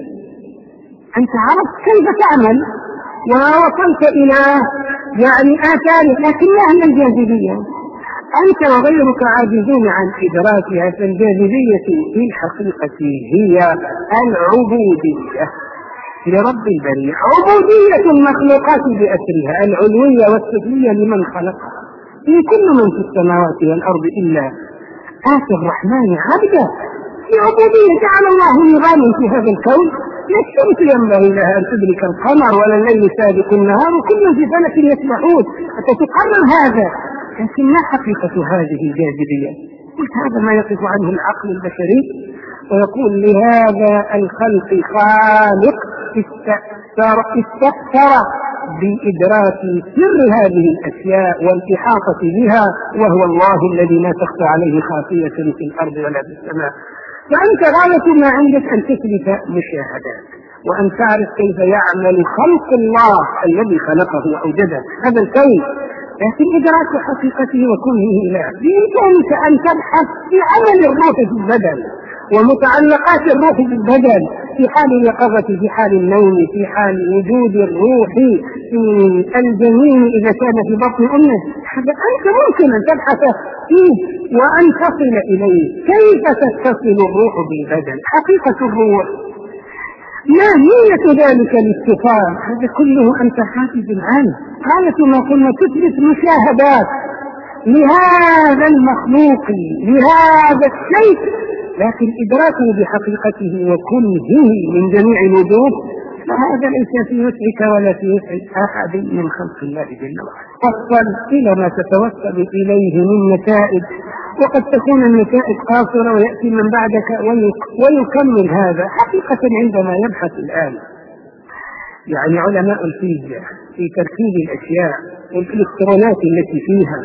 أنت عرفت كيف تعمل ووصلت إلى يعني آثار، لكن ما هي الجاذبية؟ أنت وغيرك عاجزون عن إدراكها. فالجاذبية في الحقيقة هي العبودية لرب البرية، عبودية المخلوقات بأسرها العلوية والسفلية لمن خلقها. إن كل من في السماوات والأرض إلا آتي الرحمن عبدا. في عبودية جعل الله نظاما في هذا الكون. لا الشمس ينبغي لها أن تدرك القمر ولا الليل سابق النهار، وكل في فلك يسبحون حتى تقرر هذا. لكن ما حقيقة هذه الجاذبية؟ قلت هذا ما يقف عنه العقل البشري ويقول لهذا الخلق خالق استأثر, استأثر بإدراك سر هذه الأشياء والإحاطة بها، وهو الله الذي لا تخفى عليه خافية في الأرض ولا في السماء. فأنت غاية ما عندك أن تثبت مشاهدات وأن تعرف كيف يعمل خلق الله الذي خلقه وأوجده هذا الكون، لكن إدراك حقيقته وكونه لا. بإمكانك أن تبحث في عمل الروح في البدن ومتعلقات الروح في البدن، في حال اليقظة، في حال النوم، في حال وجود الروح في الجنين إذا كان في بطن أمه. هذا أنت ممكن أن تبحث فيه وأن تصل إليه. كيف تتصل الروح بالبدن؟ حقيقة الروح ما هي ذلك الاتصال؟ هذا كله أنت حافظ عنه. غاية ما قلنا تثبت مشاهدات لهذا المخلوق لهذا الشيء، لكن إدراكه بحقيقته وكنه من جميع الوجوه فهذا ليس في وسعك ولا في وسع أحد من خلق الله جل وعلا. فصل إلى ما تتوصل إليه من نتائج، وقد تكون النتائج قاصرة ويأتي من بعدك ويكمل هذا. حقيقة عندما يبحث الآن يعني علماء الفيزياء في تركيب الأشياء والإلكترونات التي فيها،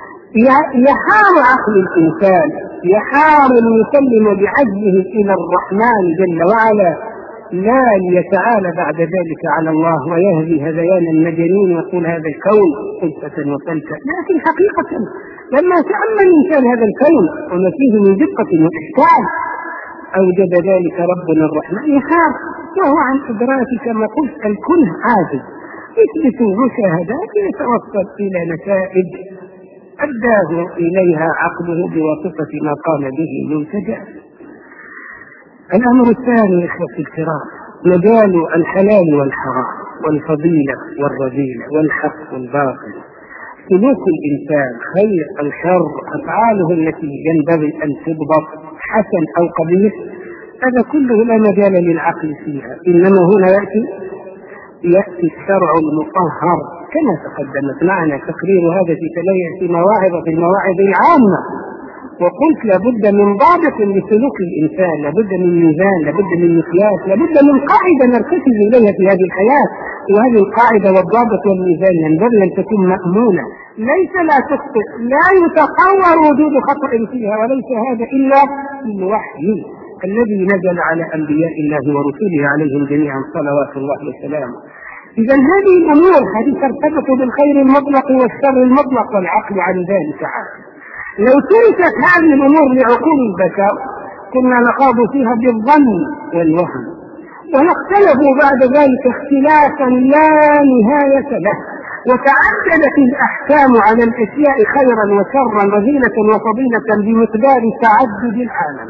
يحار عقل الإنسان، يحار يسلم بعجزه إلى الرحمن جل وعلا، لا ليتعالى بعد ذلك على الله ويهدي هذيان المجانين ويقول هذا الكون خلفة وفلتة. لكن حقيقة لما تأمل الإنسان هذا الكون وما فيه من دقة وإشكال أوجد ذلك ربنا الرحمن يخاف، وهو عن إدراك كما قلت الكل عاجز. يثبت مشاهدات يتوصل إلى نتائج أداه إليها عقله بواسطة ما قام به منتجع. الأمر الثاني إخوتي الكرام مجال الحلال والحرام والفضيلة والرذيلة والحق والباطل، سلوك الإنسان خير أو شر، أفعاله التي ينبغي أن تضبط حسن أو قبيح، هذا كله لا مجال للعقل فيها. إنما هنا يأتي يأتي الشرع المطهر كما تقدمت معنا تقرير هذا في مواعظ في المواعظ العامة. وقلت لابد من ضابط لسلوك الإنسان، لابد من ميزان، لابد من مقياس، لابد من قاعدة نرتكز إليها في هذه الحياة. وهذه القاعدة والضابط والميزان ينبغي أن تكون مأمونة، ليس لا تخطئ، لا يتصور وجود خطأ فيها، وليس هذا إلا الوحي الذي نزل على أنبياء الله ورسوله عليهم جميعا صلوات الله وسلامه. إذا هذه الأمور هذه ترتبط بالخير المطلق والشر المطلق، والعقل عن ذلك عاجز. لو تركت هذه الأمور لعقول البشر كنا نخاض فيها بالظن والوهم، ونختلفوا بعد ذلك اختلافا لا نهاية له، وتعددت الأحكام على الأشياء خيرا وشرا، رذيلة وفضيلة، بمقدار تعدد العالم.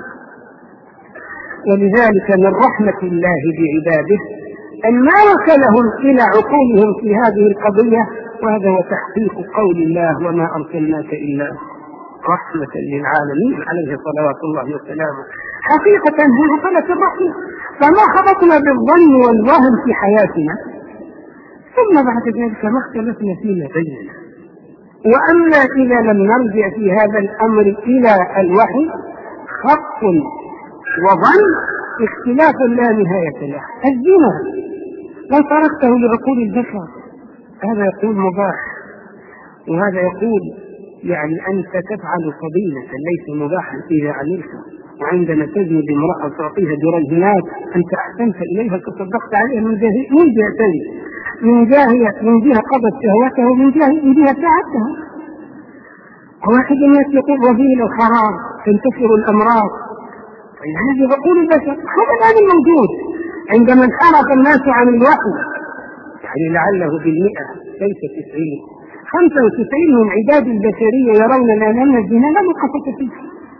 ولذلك من رحمة الله بعباده أن ما وكلهم إلى عقولهم في هذه القضية، وهذا هو تحقيق قول الله: وما أرسلناك إلا رحمة للعالمين، عليه صلوات الله وسلامه. حقيقة هي مسألة الرحمة، فما خبطنا بالظن والوهم في حياتنا، ثم بعد ذلك ما اختلفنا فيما بيننا. وأما إذا لم نرجع في هذا الأمر إلى الوحي خط وظن اختلاف لا نهاية له. الزنا لو تركته لعقول البشر هذا يقول مباح، وهذا يقول يعني أنت تفعل فضيلة ليس مباحا إذا عملته. وعندما تزني بامرأة تعطيها دريهمات أنت أحسنت إليها تصدقت عليها من جهتين، من جهة من جهة قضت شهوته، ومن جهة من جهة ساعدتها. واحد الناس يقول رذيل الحرام تنتشر الأمراض، هذه عقول البشر. هذا الآن الموجود عندما انحرف الناس عن الوحي، يعني لعله بالمئة ليس تسعين، خمسة وتسعين من عداد البشرية يرون أن الزنا لا مقصة فيه،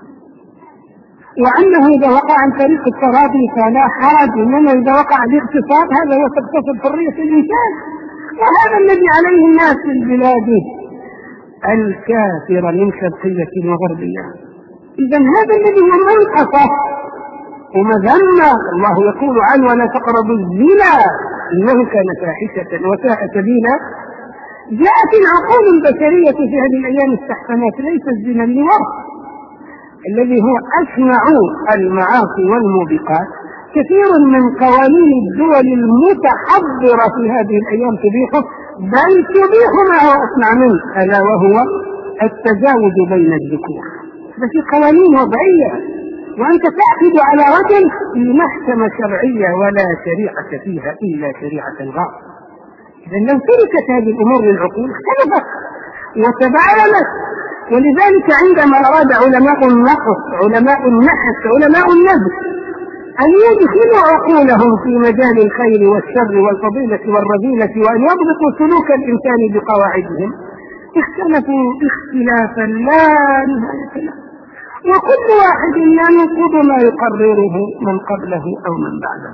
وأنه إذا وقع عن طريق التراضي فلا حرج، إنما إذا وقع باغتصاب هذا هو تغتصب حرية الإنسان. وهذا الذي عليه الناس في البلاد الكافرة من شرقية وغربية. إذا هذا الذي هو منقصة ومذمة. الله يقول عنه: ولا تقربوا الزنا إنه كان فاحشة وساء سبيلا. جاءت العقول البشرية في هذه الأيام استحسنت ليس الزنا الورع الذي هو أشنع المعاصي والموبقات. كثير من قوانين الدول المتحضرة في هذه الأيام تبيحه، بل تبيح ما هو أصنع منه، ألا وهو التزاوج بين الذكور. في قوانين وضعية، وأنت تأخذ على رجل في محكمة شرعية ولا شريعة فيها إلا شريعة غاضبة. إذن لو تركت هذه الأمور للعقول اختلفت وتباينت. ولذلك عندما أراد علماء النقص، علماء النحس، علماء النبذ أن يدخلوا عقولهم في مجال الخير والشر والفضيلة والرذيلة وأن يضبطوا سلوك الإنسان بقواعدهم، اختلفوا اختلافا لا نهاية له، وكل واحد ينقض ما يقرره من قبله أو من بعده،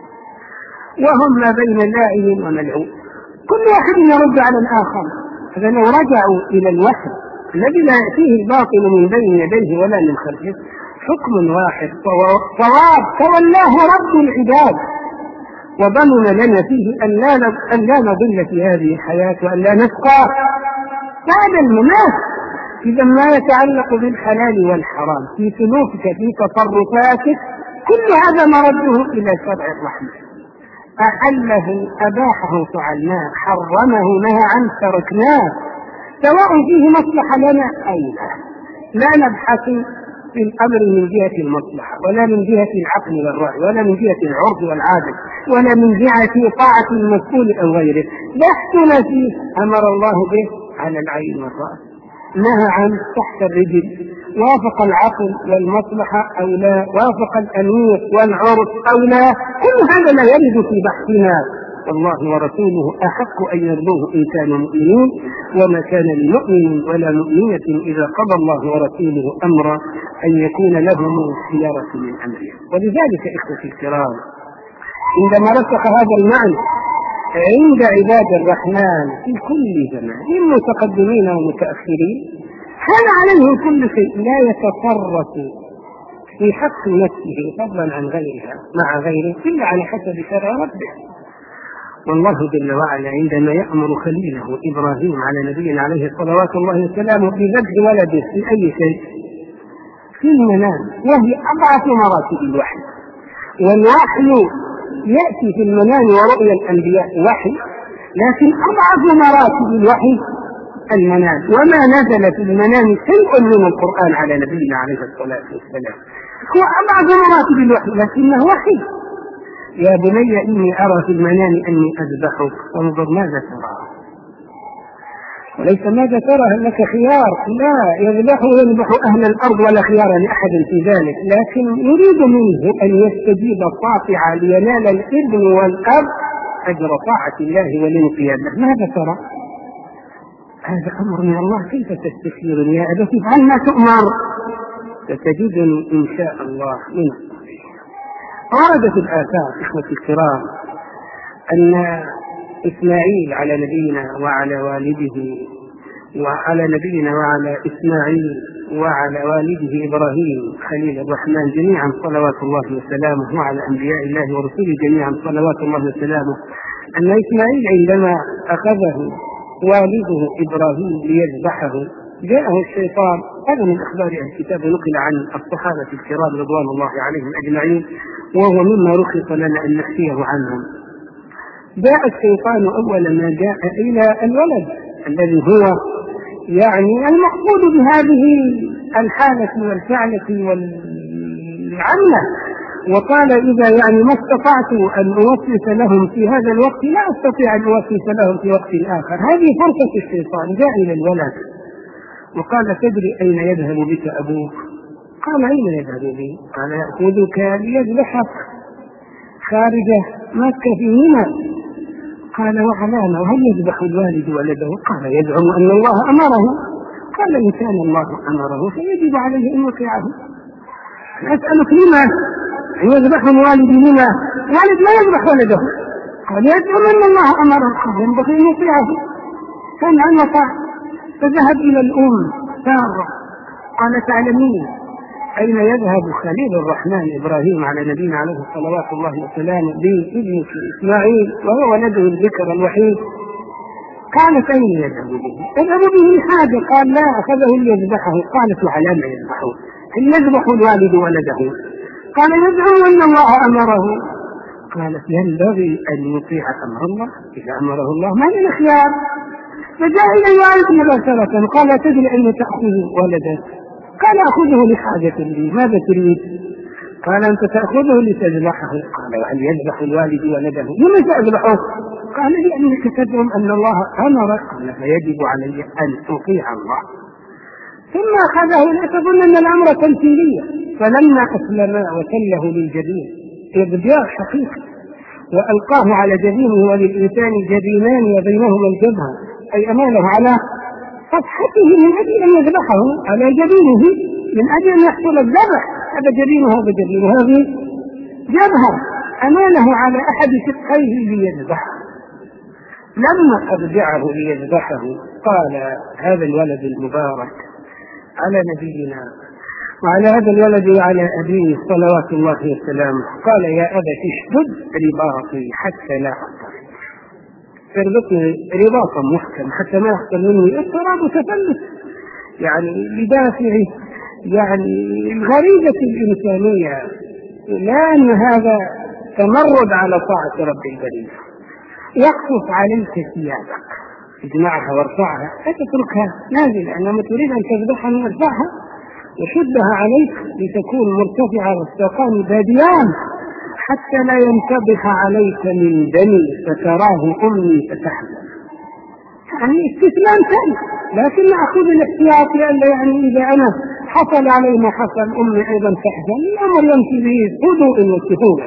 وهم ما بين لاعب وملعوب، كل واحد يرد على الآخر. فلو رجعوا إلى الوحي الذي لا يأتيه الباطل من بين يديه ولا من خلفه، حكم واحد صواب تولاه رب العباد، وضمن لنا فيه أن لا أن لا نضل في هذه الحياة وأن لا نشقى بعد الممات. إذا ما يتعلق بالحلال والحرام في سلوكك في تصرفاتك كل هذا مرده إلى شرع الرحمة. أحله أباحه فعلناه، حرمه نهى عنه تركناه، سواء فيه مصلحة لنا أو لا. لا نبحث في الأمر من جهة المصلحة ولا من جهة العقل والرأي ولا من جهة العرف والعادة ولا من جهة طاعة المسؤول أو غيره. بحثنا فيه أمر الله به على العين والرأس، نهى عن تحت الرجل، وافق العقل والمصلحة أو لا، وافق الأنيق والعرف أو لا. كل هذا لا يرد في بحثنا، والله ورسوله أحق أن يرضوه إن كانوا مؤمنين. وما كان لمؤمن ولا مؤمنة إذا قضى الله ورسوله أمرا أن يكون لهم خيارة من أمرهم. ولذلك إخوتي الكرام عندما رسخ هذا المعنى عند عباد الرحمن في كل زمان من متقدمين ومتأخرين كان عليهم كل شيء لا يتصرف في حق نفسه فضلا عن غيرها مع غيره إلا على حسب شرع ربه. والله جل وعلا عندما يأمر خليله إبراهيم على نبينا عليه الصلوات الله وسلامه بذبح ولده في أي شيء في المنام، وهي أضعف مراتب الوحي، والوحي يأتي في المنام ورؤيا الأنبياء وحي، لكن أضعف مراتب الوحي المنام، وما نزل في المنام شيء من القرآن على نبينا عليه الصلاة والسلام هو أضعف مراتب الوحي لكنه وحي. يا بني إني أرى في المنام أني أذبحك فانظر ماذا ترى، وليس ماذا ترى لك خيار، لا يذبح يذبح أهل الأرض ولا خيار لأحد في ذلك، لكن يريد منه أن يستجيب الطاعة لينال الابن والأب أجر طاعة الله والانقياد له. ماذا ترى؟ هذا أمر من الله، كيف تستشيرني يا أبت افعل ما تؤمر ستجدني إن شاء الله منه. وردت الآثار إخوتي الكرام أن إسماعيل على نبينا وعلى والده وعلى نبينا وعلى إسماعيل وعلى والده إبراهيم خليل الرحمن جميعا صلوات الله وسلامه وعلى أنبياء الله ورسوله جميعا صلوات الله وسلامه أن إسماعيل عندما أخذه والده إبراهيم ليذبحه جاءه الشيطان، هذا من أخبار الكتاب نقل عن الصحابة الكرام رضوان الله عليهم أجمعين، وهو مما رخص لنا أن نحكيه عنهم. جاء الشيطان أول ما جاء إلى الولد الذي هو يعني المقصود بهذه الحالة والفعلة والعملة، وقال إذا يعني ما استطعت أن أوسوس لهم في هذا الوقت لا أستطيع أن أوسوس لهم في وقت آخر. هذه فرصة الشيطان. جاء إلى الولد وقال تدري أين يذهب بك أبوك؟ قال أين يذهب بي؟ قال يأخذك ليذبحك خارج مكة في منى. قال وعلامة وهل يذبح الوالد ولده؟ قال يزعم أن الله أمره. قال إن كان الله أمره فيجب عليه أن يطيعه. أسألك لما يذبح الوالد لما؟ والد لا يذبح ولده. قال يزعم أن الله أمره. قال ينبغي أن يطيعه. فنعم وطاع. فذهب إلى الأم سارة قال تعلمين أين يذهب خليل الرحمن إبراهيم على نبينا عليه الصلوات الله وسلامه بابنه إسماعيل وهو ولده الذكر الوحيد؟ قالت أين يذهب به؟ يذهب به لحاجة. قال لا أخذه ليذبحه. قالت وعلى ما يذبحه؟ هل يذبح الوالد ولده؟ قال يزعم أن الله أمره. قالت ينبغي أن يطيع أمر الله، إذا أمره الله ما من خيار. فجاء إلى الوالد مباشرة قال تدري أين تأخذ ولدك؟ قال أخذه لحاجة لي. ماذا تريد؟ قال أنت تأخذه لتذبحه. قال وهل يذبح الوالد ولده؟ لماذا تذبحه؟ قال لأنك تزعم أن الله أمر. قال فيجب علي أن أطيع الله. ثم أخذه لا تظن أن الأمر تمثيلية. فلما أسلم وتله للجبين إبداع حقيقي وألقاه على جبينه، وللإنسان جبينان وبينهما الجبهة أي أمانه على صفحته من أجل أن يذبحه على جبينه من أجل أن يحصل الذبح. هذا جبينه هذا جبينه هذه جبهة أمانه على أحد شقيه ليذبحه. لما أرجعه ليذبحه قال هذا الولد المبارك على نبينا وعلى هذا الولد وعلى أبيه صلوات الله وسلامه قال يا أبت اشدد رباطي حتى لا أضطرب. اربطني رباطا محكم حتى ما يحصل مني اضطراب وتفلت، يعني بدافع يعني الغريزة الإنسانية، لا أن هذا تمرد على طاعة رب البرية. يقصف عليك ثيابك اجمعها وارفعها لا تتركها نازلة، عندما تريد أن تذبحها ارفعها وشدها عليك لتكون مرتفعة والساقان باديان حتى لا ينتبه عليك من دمي فتراه أمي فتحزن. يعني استسلام ثاني، لكن أخذ الاحتياط لأن يعني إذا أنا حصل علي ما حصل أمي أيضا تحزن. الأمر يمشي به هدوء وسهولة.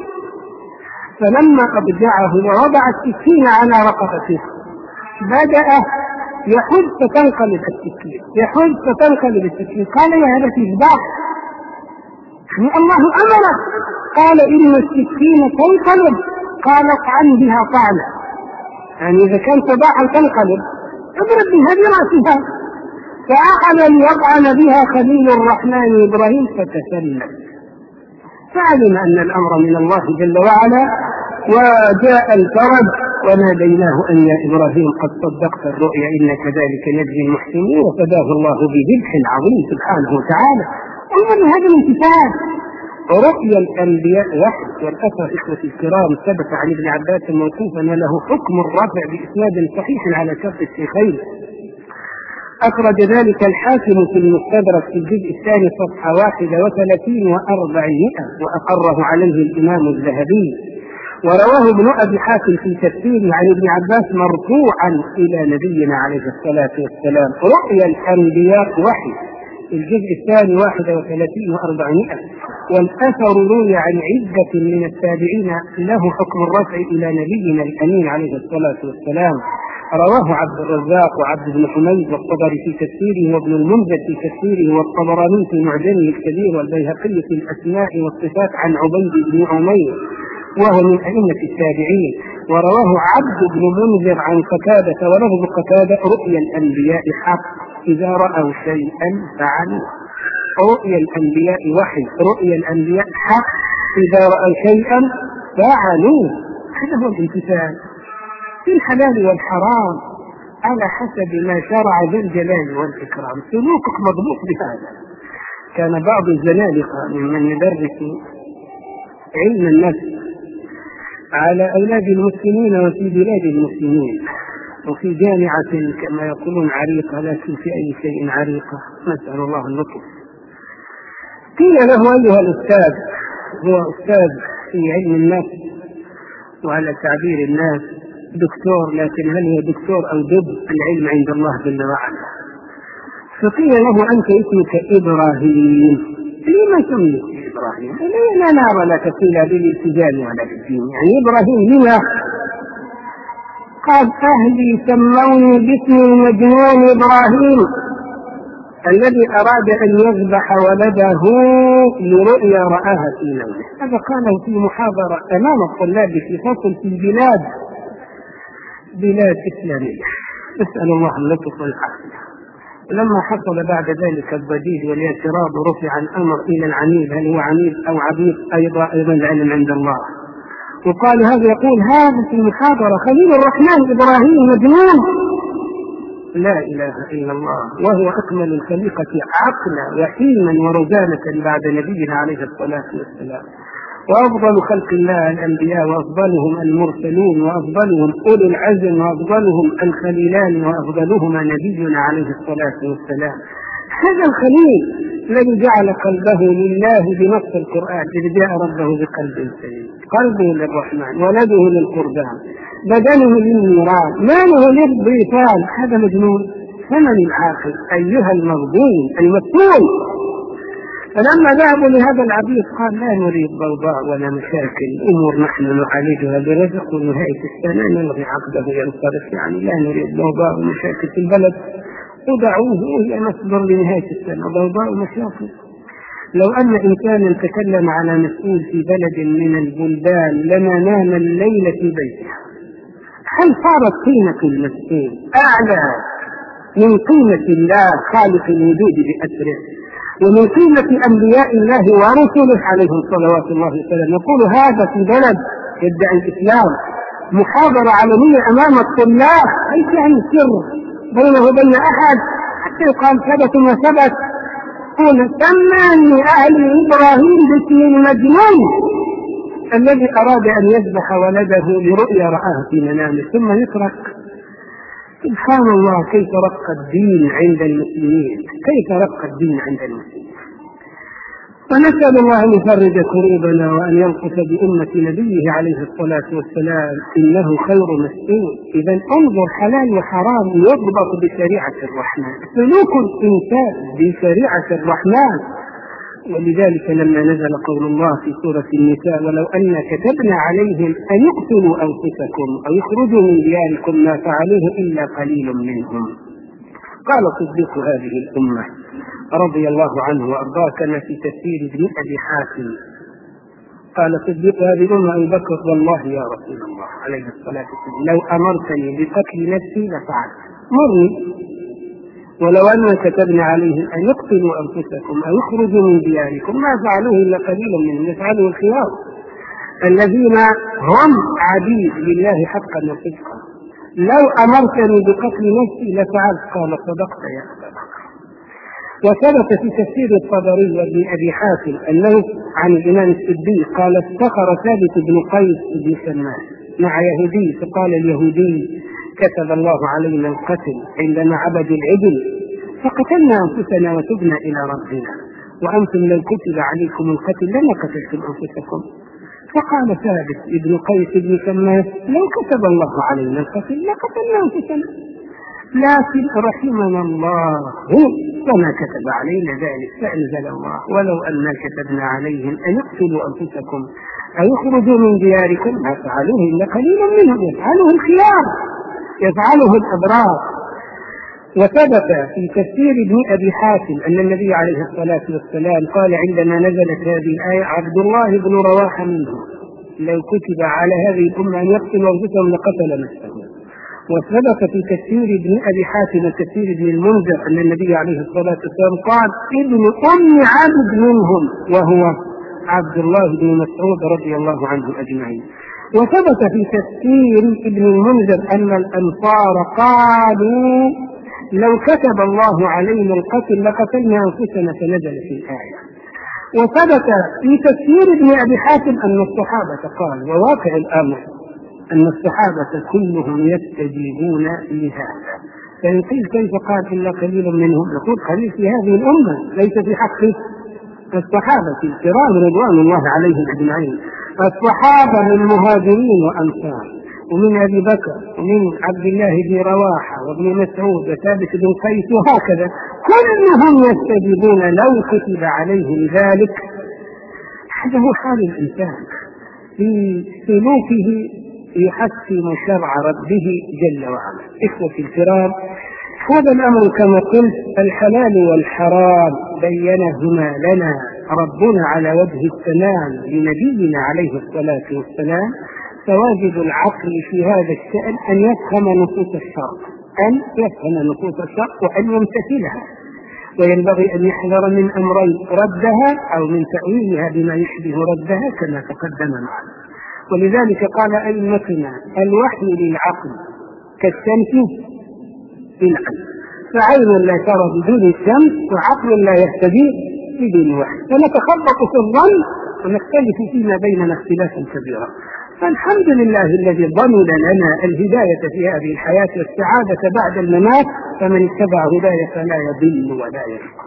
فلما أضجعه ووضع السكين على رقبته بدأ يحج فتنقلب السكين يحج فتنقلب السكين. قال يا هذا تذبح يعني الله أمره. قال إن السكين تنقلب قال اطعن بها طعنة، يعني إذا كان صباحا تنقلب اضرب بها برأسها، فأخذ ليطعن بها خليل الرحمن إبراهيم فتسلم، فعلم أن الأمر من الله جل وعلا، وجاء الفرج وناديناه أن يا إبراهيم قد صدقت الرؤيا إن كذلك نجزي المحسنين، وفداه الله بذبح عظيم سبحانه وتعالى. انظر هذا الامتثال. رؤيا الأنبياء وحي، والأثر إخوتي الكرام ثبت عن ابن عباس موقوفا وله حكم الرفع بإسناد صحيح على شرط الشيخين. أخرج ذلك الحاكم في المستدرك في الجزء الثاني صفحة واحدة وثلاثين وأربعمائة، وأقره عليه الإمام الذهبي. ورواه ابن أبي حاتم في تفسيره عن ابن عباس مرفوعا إلى نبينا عليه الصلاة والسلام: رؤيا الأنبياء وحي، الجزء الثاني واحدة وثلاثين وأربعمائة. والأثر روي عن عدة من التابعين له حكم الرفع إلى نبينا الأمين عليه الصلاة والسلام. رواه عبد الرزاق وعبد بن حميد والطبري في تفسيره، وابن المنذر في تفسيره، والطبراني في معجمه الكبير، والبيهقي في الأسماء والصفات عن عبيد بن عمير وهو من أئمة التابعين. ورواه عبد بن منذر عن قتادة ولفظ قتادة: رؤيا الأنبياء حق إذا رأوا شيئا فعلوا. رؤيا الأنبياء وحي، رؤيا الأنبياء حق إذا رأوا شيئا فعلوا. هذا هو الامتثال في الحلال والحرام على حسب ما شرع ذو الجلال والإكرام. سلوكك مضبوط بهذا. كان بعض الزنادقة ممن يدرس علم النفس على أولاد المسلمين وفي بلاد المسلمين وفي جامعة كما يقولون عريقة، لكن في أي شيء عريقة، نسأل الله اللطف. قيل له: أيها الأستاذ، هو أستاذ في علم النفس وعلى تعبير الناس دكتور، لكن هل هو دكتور أو دب؟ العلم عند الله جل وعلا. فقيل له: أنت اسمك إبراهيم، لما سميت إبراهيم؟ لا نرى لك صلة بالالتزام ولا بالدين، يعني إبراهيم لما؟ قال: أهلي سموني باسم المجنون إبراهيم الذي أراد أن يذبح ولده لرؤيا رآها في نومه. هذا قاله في محاضرة أمام الطلاب في فصل في بلاد بلاد إسلامية، نسأل الله اللطف والعافية. لما حصل بعد ذلك الضجيج والاعتراض رفع الأمر إلى العميد، هل هو عميد أو عبيد؟ أيضا أيضا العلم عند الله. وقال هذا يقول هذا في المحاضرة خليل الرحمن إبراهيم مجنون. لا إله إلا الله، وهو أكمل الخليقة عقلا وحيما ورزانة بعد نبينا عليه الصلاة والسلام، وأفضل خلق الله الأنبياء، وأفضلهم المرسلون، وأفضلهم أولو العزم، وأفضلهم الخليلان، وأفضلهما نبينا عليه الصلاة والسلام. هذا الخليل الذي جعل قلبه لله بنص القرآن: إذ جاء ربه بقلب سليم، قلبه للرحمن، ولده للقربان، بدنه للنيران، ماله للضيفان. هذا مجنون. فمن العاقل أيها المغبون المفتون؟ فلما ذهبوا لهذا العبيد قال: لا نريد ضوضاء ولا مشاكل، أمور نحن نعالجها برزق، ونهاية السنة نلغي عقده ينصرف، يعني لا نريد ضوضاء ومشاكل في البلد، ودعوه إلى نصبر لنهاية السنة. ضوضاء ومشاكل؟ لو أن إنسانا تكلم على مسؤول في بلد من البلدان لما نام الليلة في بيته، هل صارت قيمة المسؤول أعلى من قيمة الله خالق الوجود بأسره، ومن قيمة أنبياء الله ورسله عليهم صلوات الله وسلامه؟ يقول هذا في بلد يدعي الإسلام محاضرة علنية أمام الطلاب، ليس يعني سر بينه وبين أحد حتى يقال ثبت ما ثبت. قل: سماني أهلي إبراهيم باسم المجنون الذي أراد أن يذبح ولده لرؤيا رآها في منامه، ثم يترك. سبحان الله، كيف رق الدين عند المسلمين، كيف رق الدين عند المسلمين. ونسأل الله أن يفرج كروبنا وأن ينقص بأمة نبيه عليه الصلاة والسلام، إنه خير مسؤول. إذا انظر، حلال وحرام يضبط بشريعة الرحمن، سلوك الإنسان بشريعة الرحمن. ولذلك لما نزل قول الله في سورة النساء: ولو أن كتبنا عليهم أن يقتلوا أنفسكم أو يخرجوا من دياركم ما فعلوه إلا قليل منهم. قال صديق هذه الأمة رضي الله عنه وأرضاه كما في تفسير ابن أبي حاتم: قال صديق هذه الأمة أبي بكر والله يا رسول الله عليه الصلاة والسلام لو أمرتني بقتل نفسي لفعلت، مرني. ولو أن كتبنا عليهم أن يقتلوا أنفسكم أو يخرجوا من دياركم ما فعلوه إلا قليلا منهم، يفعله الخيار الذين هم عبيد لله حقا وصدقا. لو أمرتني بقتل نفسي لفعلت. قال صدقت يا أبا بكر. وثبت في تفسير الطبري وابن أبي حاتم أنه عن الإمام السدي قال افتخر ثابت بن قيس بن سلمان مع يهودي فقال اليهودي كتب الله علينا القتل عندما عبدوا العجل فقتلنا أنفسنا وتبنا إلى ربنا، وأنتم لو كتب عليكم القتل لما قتلتم أنفسكم. فقال ثابت بن قيس بن سلمان لو كتب الله علينا القتل لقتلنا أنفسنا، لكن رحمنا الله وما كتب علينا ذلك فأنزل الله ولو أن كتبنا عليهم أن يقتلوا أنفسكم أو يخرجوا من دياركم ما فعلوه إلا قليلا منهم، يفعله الخيار يفعله الأبرار. وثبت في تفسير ابن أبي حاتم أن النبي عليه الصلاة والسلام قال عندما نزلت هذه الآية عبد الله بن رواحة منهم لو كتب على هذه الأمة أن يقتلوا أنفسهم لقتل نفسه. وثبت في تفسير ابن أبي حاتم وتفسير ابن المنذر أن النبي عليه الصلاة والسلام قال ابن أم عبد منهم وهو عبد الله بن مسعود رضي الله عنه أجمعين. وثبت في تفسير ابن المنذر أن الأنصار قالوا لو كتب الله علينا القتل لقتلنا أنفسنا فنزلت الآية. وثبت في تفسير ابن أبي حاتم أن الصحابة قال وواقع الأمر أن الصحابة كلهم يستجيبون لهذا. فيقول كيف قال إلا قليل منهم؟ نقول قليل في هذه الأمة ليس في حق الصحابة الكرام رضوان الله عليهم أجمعين. الصحابة من مهاجرين وأنصار ومن أبي بكر ومن عبد الله بن رواحة وابن مسعود وثابت بن قيس وهكذا كلهم يستجيبون لو كتب عليهم ذلك. هذا هو حال الإنسان في سلوكه يحسن شرع ربه جل وعلا. إخوتي الكرام هذا الأمر كما قلت الحلال والحرام بينهما لنا ربنا على وجه التمام لنبينا عليه الصلاة والسلام. فواجب العقل في هذا الشأن أن يفهم نصوص الشرع أن يفهم نصوص الشرع وأن يمتثلها، وينبغي أن يحذر من أمرين ردها أو من تأويلها بما يشبه ردها كما تقدم معنا. ولذلك قال أئمتنا الوحي للعقل كالشمس للعين، فعين لا ترى بدون الشمس وعقل لا يهتدي بدون الوحي، فنتخبط في الظن ونختلف فيما بيننا اختلافا كبيرا. فالحمد لله الذي ضمن لنا الهداية في هذه الحياة والسعادة بعد الممات، فمن اتبع هداية فلا يضل ولا يشقى.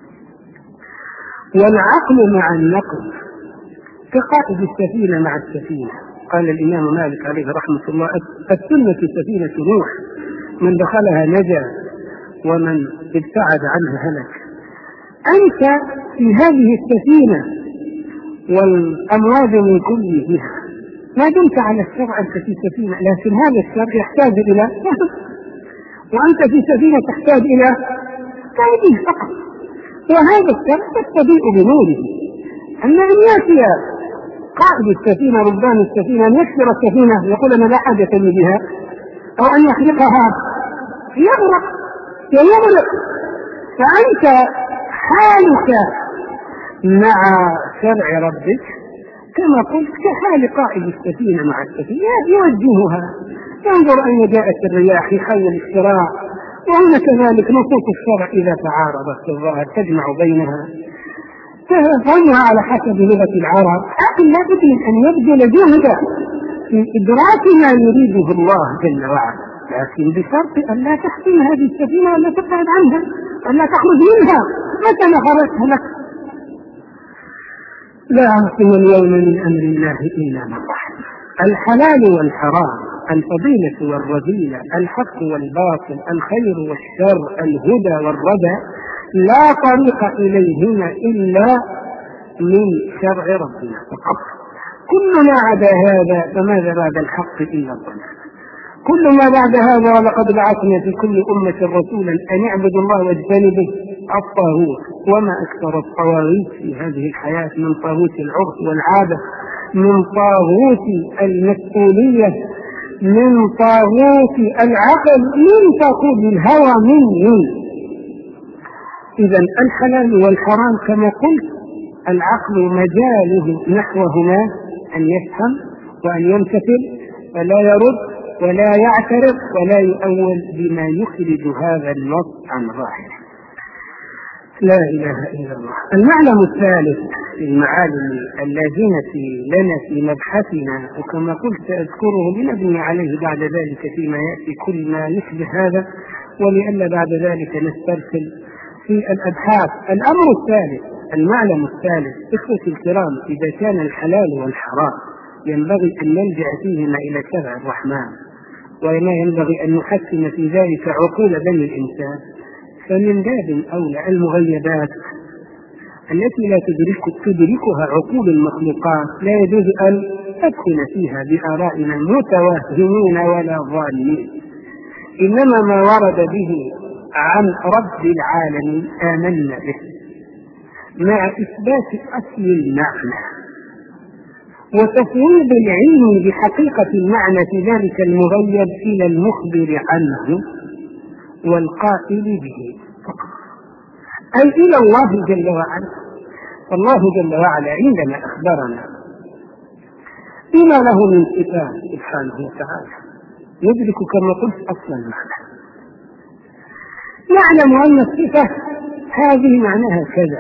والعقل مع النقل كقائد السفينة مع السفينة. قال الإمام مالك عليه رحمة الله السنة سفينة نوح من دخلها نجا ومن ابتعد عنها هلك. أنت في هذه السفينة والأمواج من كل جهة ما دمت على الشرع أنت في سفينة، لكن هذا الشرع يحتاج إلى وأنت في سفينة تحتاج إلى قائد فقط، وهذا الشرع تستضيء بنوره. أما أن يأتي قائد السفينة ربان السفينة أن يكسر السفينة يقول أنا لا حاجة لي بها، أو أن يخلقها يغرق يغرق. فأنت حالك مع شرع ربك كما قلت كحال قائد السفينة مع السفينة يوجهها، ينظر أين جاءت الرياح يحول الشراع. وهنا كذلك نصوص الشرع إذا تعارضت في الظاهر تجمع بينها تفهمها على حسب لغة العرب. لكن لا بد من أن يبذل جهدا في إدراك ما يريده الله جل وعلا، لكن بشرط أن لا تحسن هذه السفينة ولا تبعد عنها ولا تخرج منها. متى نخرجها لك؟ لا عاصم اليوم من أمر الله إلا من رحم. الحلال والحرام، الفضيلة والرذيلة، الحق والباطل، الخير والشر، الهدى والردى لا طريق إليهما إلا من شرع ربنا فقط. كل ما عدا هذا فماذا بعد الحق إلا الضلال. كل ما بعد هذا ولقد بعثنا في كل أمة رسولا أن يعبدوا الله واجتنبوا الطاغوت. وما أكثر الطواغيت في هذه الحياة من طاغوت العرف والعادة من طاغوت المسؤولية، من طاغوت العقل، من طاغوت الهوى مني. إذا الحلال والحرام كما قلت العقل مجاله نحوهما أن يفهم وأن يمتثل ولا يرد ولا يعترض ولا يؤول بما يخرج هذا النص عن ظاهره. لا إله إلا الله. المعلم الثالث في المعالم اللازمة لنا في مبحثنا، وكما قلت سأذكره لنبني عليه بعد ذلك فيما يأتي كل ما يشبه هذا، ولئلا بعد ذلك نسترسل في الأبحاث. الأمر الثالث، المعلم الثالث، إخوتي الكرام، إذا كان الحلال والحرام ينبغي أن نلجأ فيهما إلى شرع الرحمن، وما ينبغي أن نحكم في ذلك عقول بني الإنسان، فمن باب أولى المغيبات التي لا تدرك تدركها عقول المخلوقات لا يجوز أن تدخل فيها بآرائنا المتوهمين ولا ظالمين، إنما ما ورد به عن رب العالمين آمنا به مع إثبات أصل المعنى وتفويض العلم بحقيقة المعنى في ذلك المغيب إلى المخبر عنه والقائل به فقط، أي إلى الله جل وعلا. فالله جل وعلا عندما أخبرنا بما له من صفات سبحانه وتعالى ندرك كما قلت أصل المعنى، نعلم أن الصفة هذه معناها كذا،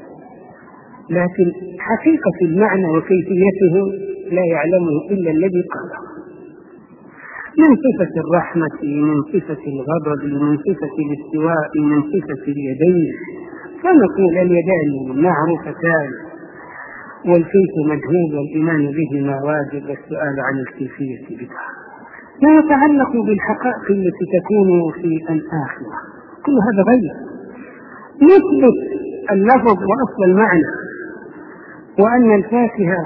لكن حقيقة المعنى وكيفيته لا يعلمه إلا الذي قاله، من صفة الرحمة، من صفة الغضب، من صفة الاستواء، من صفة اليدين. فنقول اليدان معروفتان والكيف مجهول والإيمان بهما واجب والسؤال عن الكيفية بدعة. ما يتعلق بالحقائق التي تكون في الآخرة كل هذا غير. نثبت اللفظ وأصل المعنى، وأن الفاكهة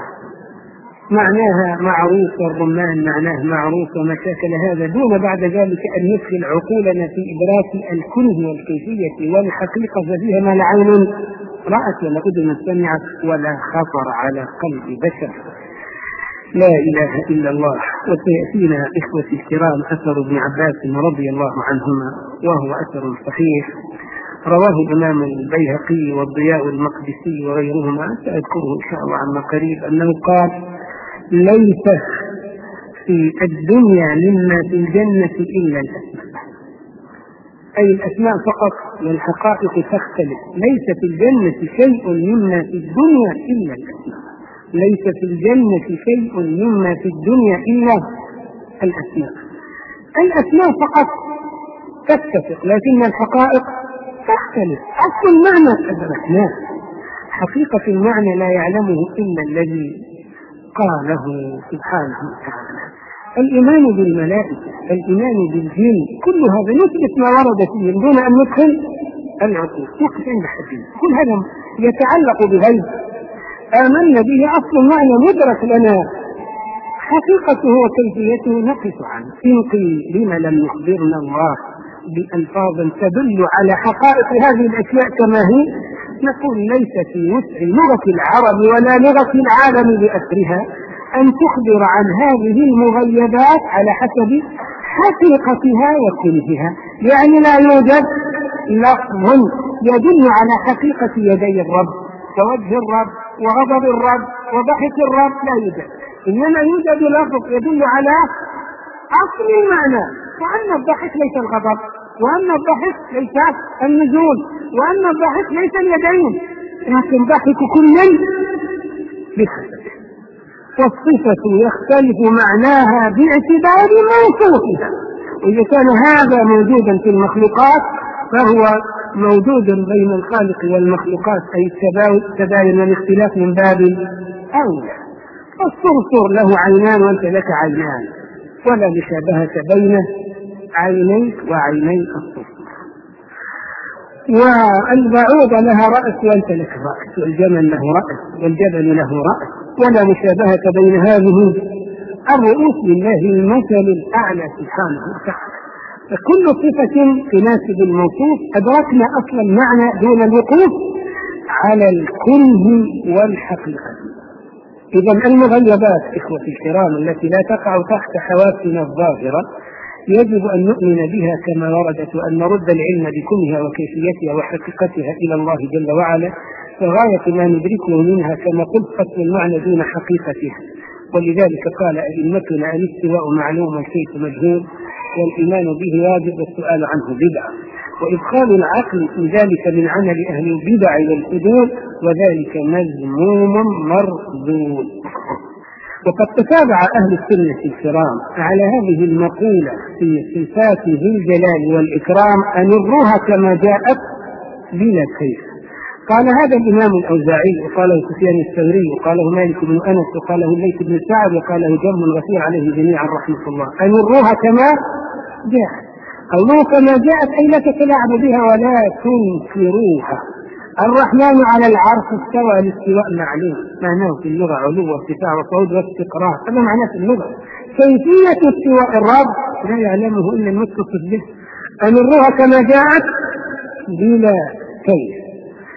معناها معروف والرمان معناه معروف وما شاكل هذا، دون بعد ذلك أن ندخل عقولنا في إدراك الكنه والكيفية والحقيقة فيها ما لا عين رأت ولا أذن سمعت ولا خطر على قلب بشر. لا إله إلا الله. وسيأتينا إخوتي الكرام أثر ابن عباس رضي الله عنهما، وهو أثر صحيح رواه الإمام البيهقي والضياء المقدسي وغيرهما، سأذكره إن شاء الله عما قريب، أنه قال: ليس في الدنيا مما في الجنة إلا الأسماء، أي الأسماء فقط والحقائق تختلف. ليس في الجنة شيء مما في الدنيا إلا الأسماء، ليس في الجنة شيء مما في الدنيا إلا الأسماء. الأسماء فقط تتفق لكن الحقائق تختلف. أصل المعنى أدركناه، حقيقة المعنى لا يعلمه إلا الذي قاله سبحانه وتعالى. الإيمان بالملائكة، الإيمان بالجن، كل هذا نثبت ما ورد فيه دون أن ندخل العقول، نقف عند حديث. كل هذا يتعلق بغيب آمنا به، أصل المعنى مدرك لنا، حقيقته وكيفيته نقف عنه. إن قيل لما لم يخبرنا الله بألفاظ تدل على حقائق هذه الأشياء كما هي، نقول ليس في وسع لغة العرب ولا لغة العالم بأسرها أن تخبر عن هذه المغيبات على حسب حقيقتها وكنهها. يعني لا يوجد لفظ يدل على حقيقة يدي الرب ووجه الرب وغضب الرب وضحك الرب، لا يوجد، إنما يوجد لفظ يدل على أصل المعنى، وأن الضحك ليس الغضب، وأن الضحك ليس النزول، وأن الضحك ليس اليدين، لكن ضحك كل بحسبه، والصفة يختلف معناها باعتبار موصوفها. وإذا كان هذا موجودا في المخلوقات فهو موجود بين الخالق والمخلوقات، أي التباين والاختلاف من باب أولى. الصرصور له عينان وأنت لك عينان، ولا مشابهة بين عينيك وعيني الصرصور. والبعوضة لها رأس وأنت لك رأس، والجمل له رأس والجبل له رأس، ولا مشابهة بين هذه الرؤوس، لله المثل الأعلى سبحانه وتعالى. فكل صفة تناسب الموصوف أدركنا أصل المعنى دون الوقوف على الكنه والحقيقة. إذا المغيبات إخوتي الكرام التي لا تقع تحت حواسنا الظاهرة يجب أن نؤمن بها كما وردت، وأن نرد العلم بكونها وكيفيتها وحقيقتها إلى الله جل وعلا، فغاية ما ندركه منها كما قلت قسم المعنى دون حقيقتها. ولذلك قال أئمتنا الاستواء معلوم والكيف مجهول، والإيمان به واجب والسؤال عنه بدعة، وإدخال العقل في ذلك من عمل أهل البدع والفضول، وذلك مذموم مردود. وقد تتابع أهل السنة الكرام على هذه المقولة في صفات ذي الجلال والإكرام أمروها كما جاءت بلا كيف. قال هذا الإمام الأوزاعي، وقاله سفيان الثوري، وقاله مالك بن أنس، وقاله الليث بن سعد، وقاله جم غفير عليه جميعا رحمة الله: أمروها كما جاءت. الله كما جاءت أي لا تتلاعب بها ولا تنكروها. الرحمن على العرش استوى، الاستواء معلوم، معناه في اللغة علو وارتفاع وصعود واستقرار، هذا معناه في اللغة. كيفية استواء الرب لا يعلمه إلا المتصف به. أمروها كما جاءت بلا كيف.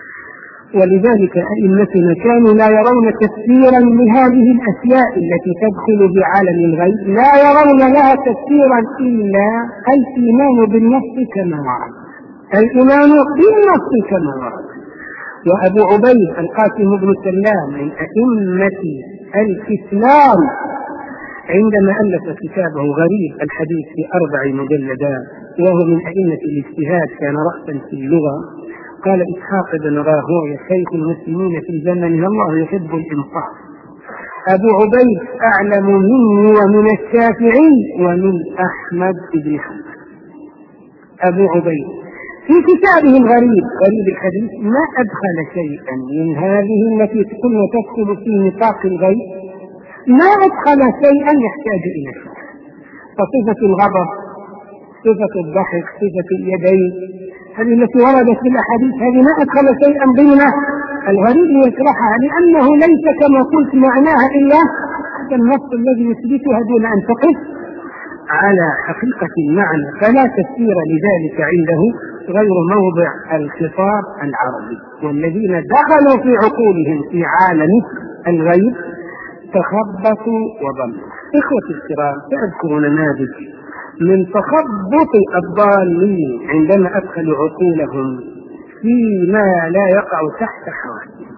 ولذلك أئمتنا كانوا لا يرون تفسيرا لهذه الأشياء التي تدخل بعالم الغيب، لا يرون لها تفسيرا إلا الإيمان بالنص كما ورد، الإيمان بالنص كما ورد. وأبو عبيد القاسم بن سلام من أئمة الإسلام عندما ألف كتابه غريب الحديث في أربع مجلدات، وهو من أئمة الاجتهاد، كان رأسا في اللغة، قال إسحاق بن راهويه شيخ المسلمين في زمنه: الله يحب الإنصاف. أبو عبيد أعلم مني ومن الشافعي ومن أحمد بن حنبل. أبو عبيد في كتابه الغريب غريب الحديث ما أدخل شيئا من هذه التي كنا تدخل في نطاق الغيب، ما أدخل شيئا يحتاج إلى شرح. فصفة الغضب، صفة الضحك، صفة اليدين، هذه التي وردت في الأحاديث، هذه ما أدخل شيئا ضمن الغريب يشرحها، لأنه ليس كما قلت معناها إلا هذا النص الذي يثبتها دون أن تقف على حقيقة المعنى، فلا تفسير لذلك عنده غير موضع الخطاب العربي. والذين دخلوا في عقولهم في عالم الغيب تخبطوا وضلوا. إخوتي الكرام، سأذكر نماذج من تخبط الضالين عندما أدخلوا عقولهم فيما لا يقع تحت حواسهم.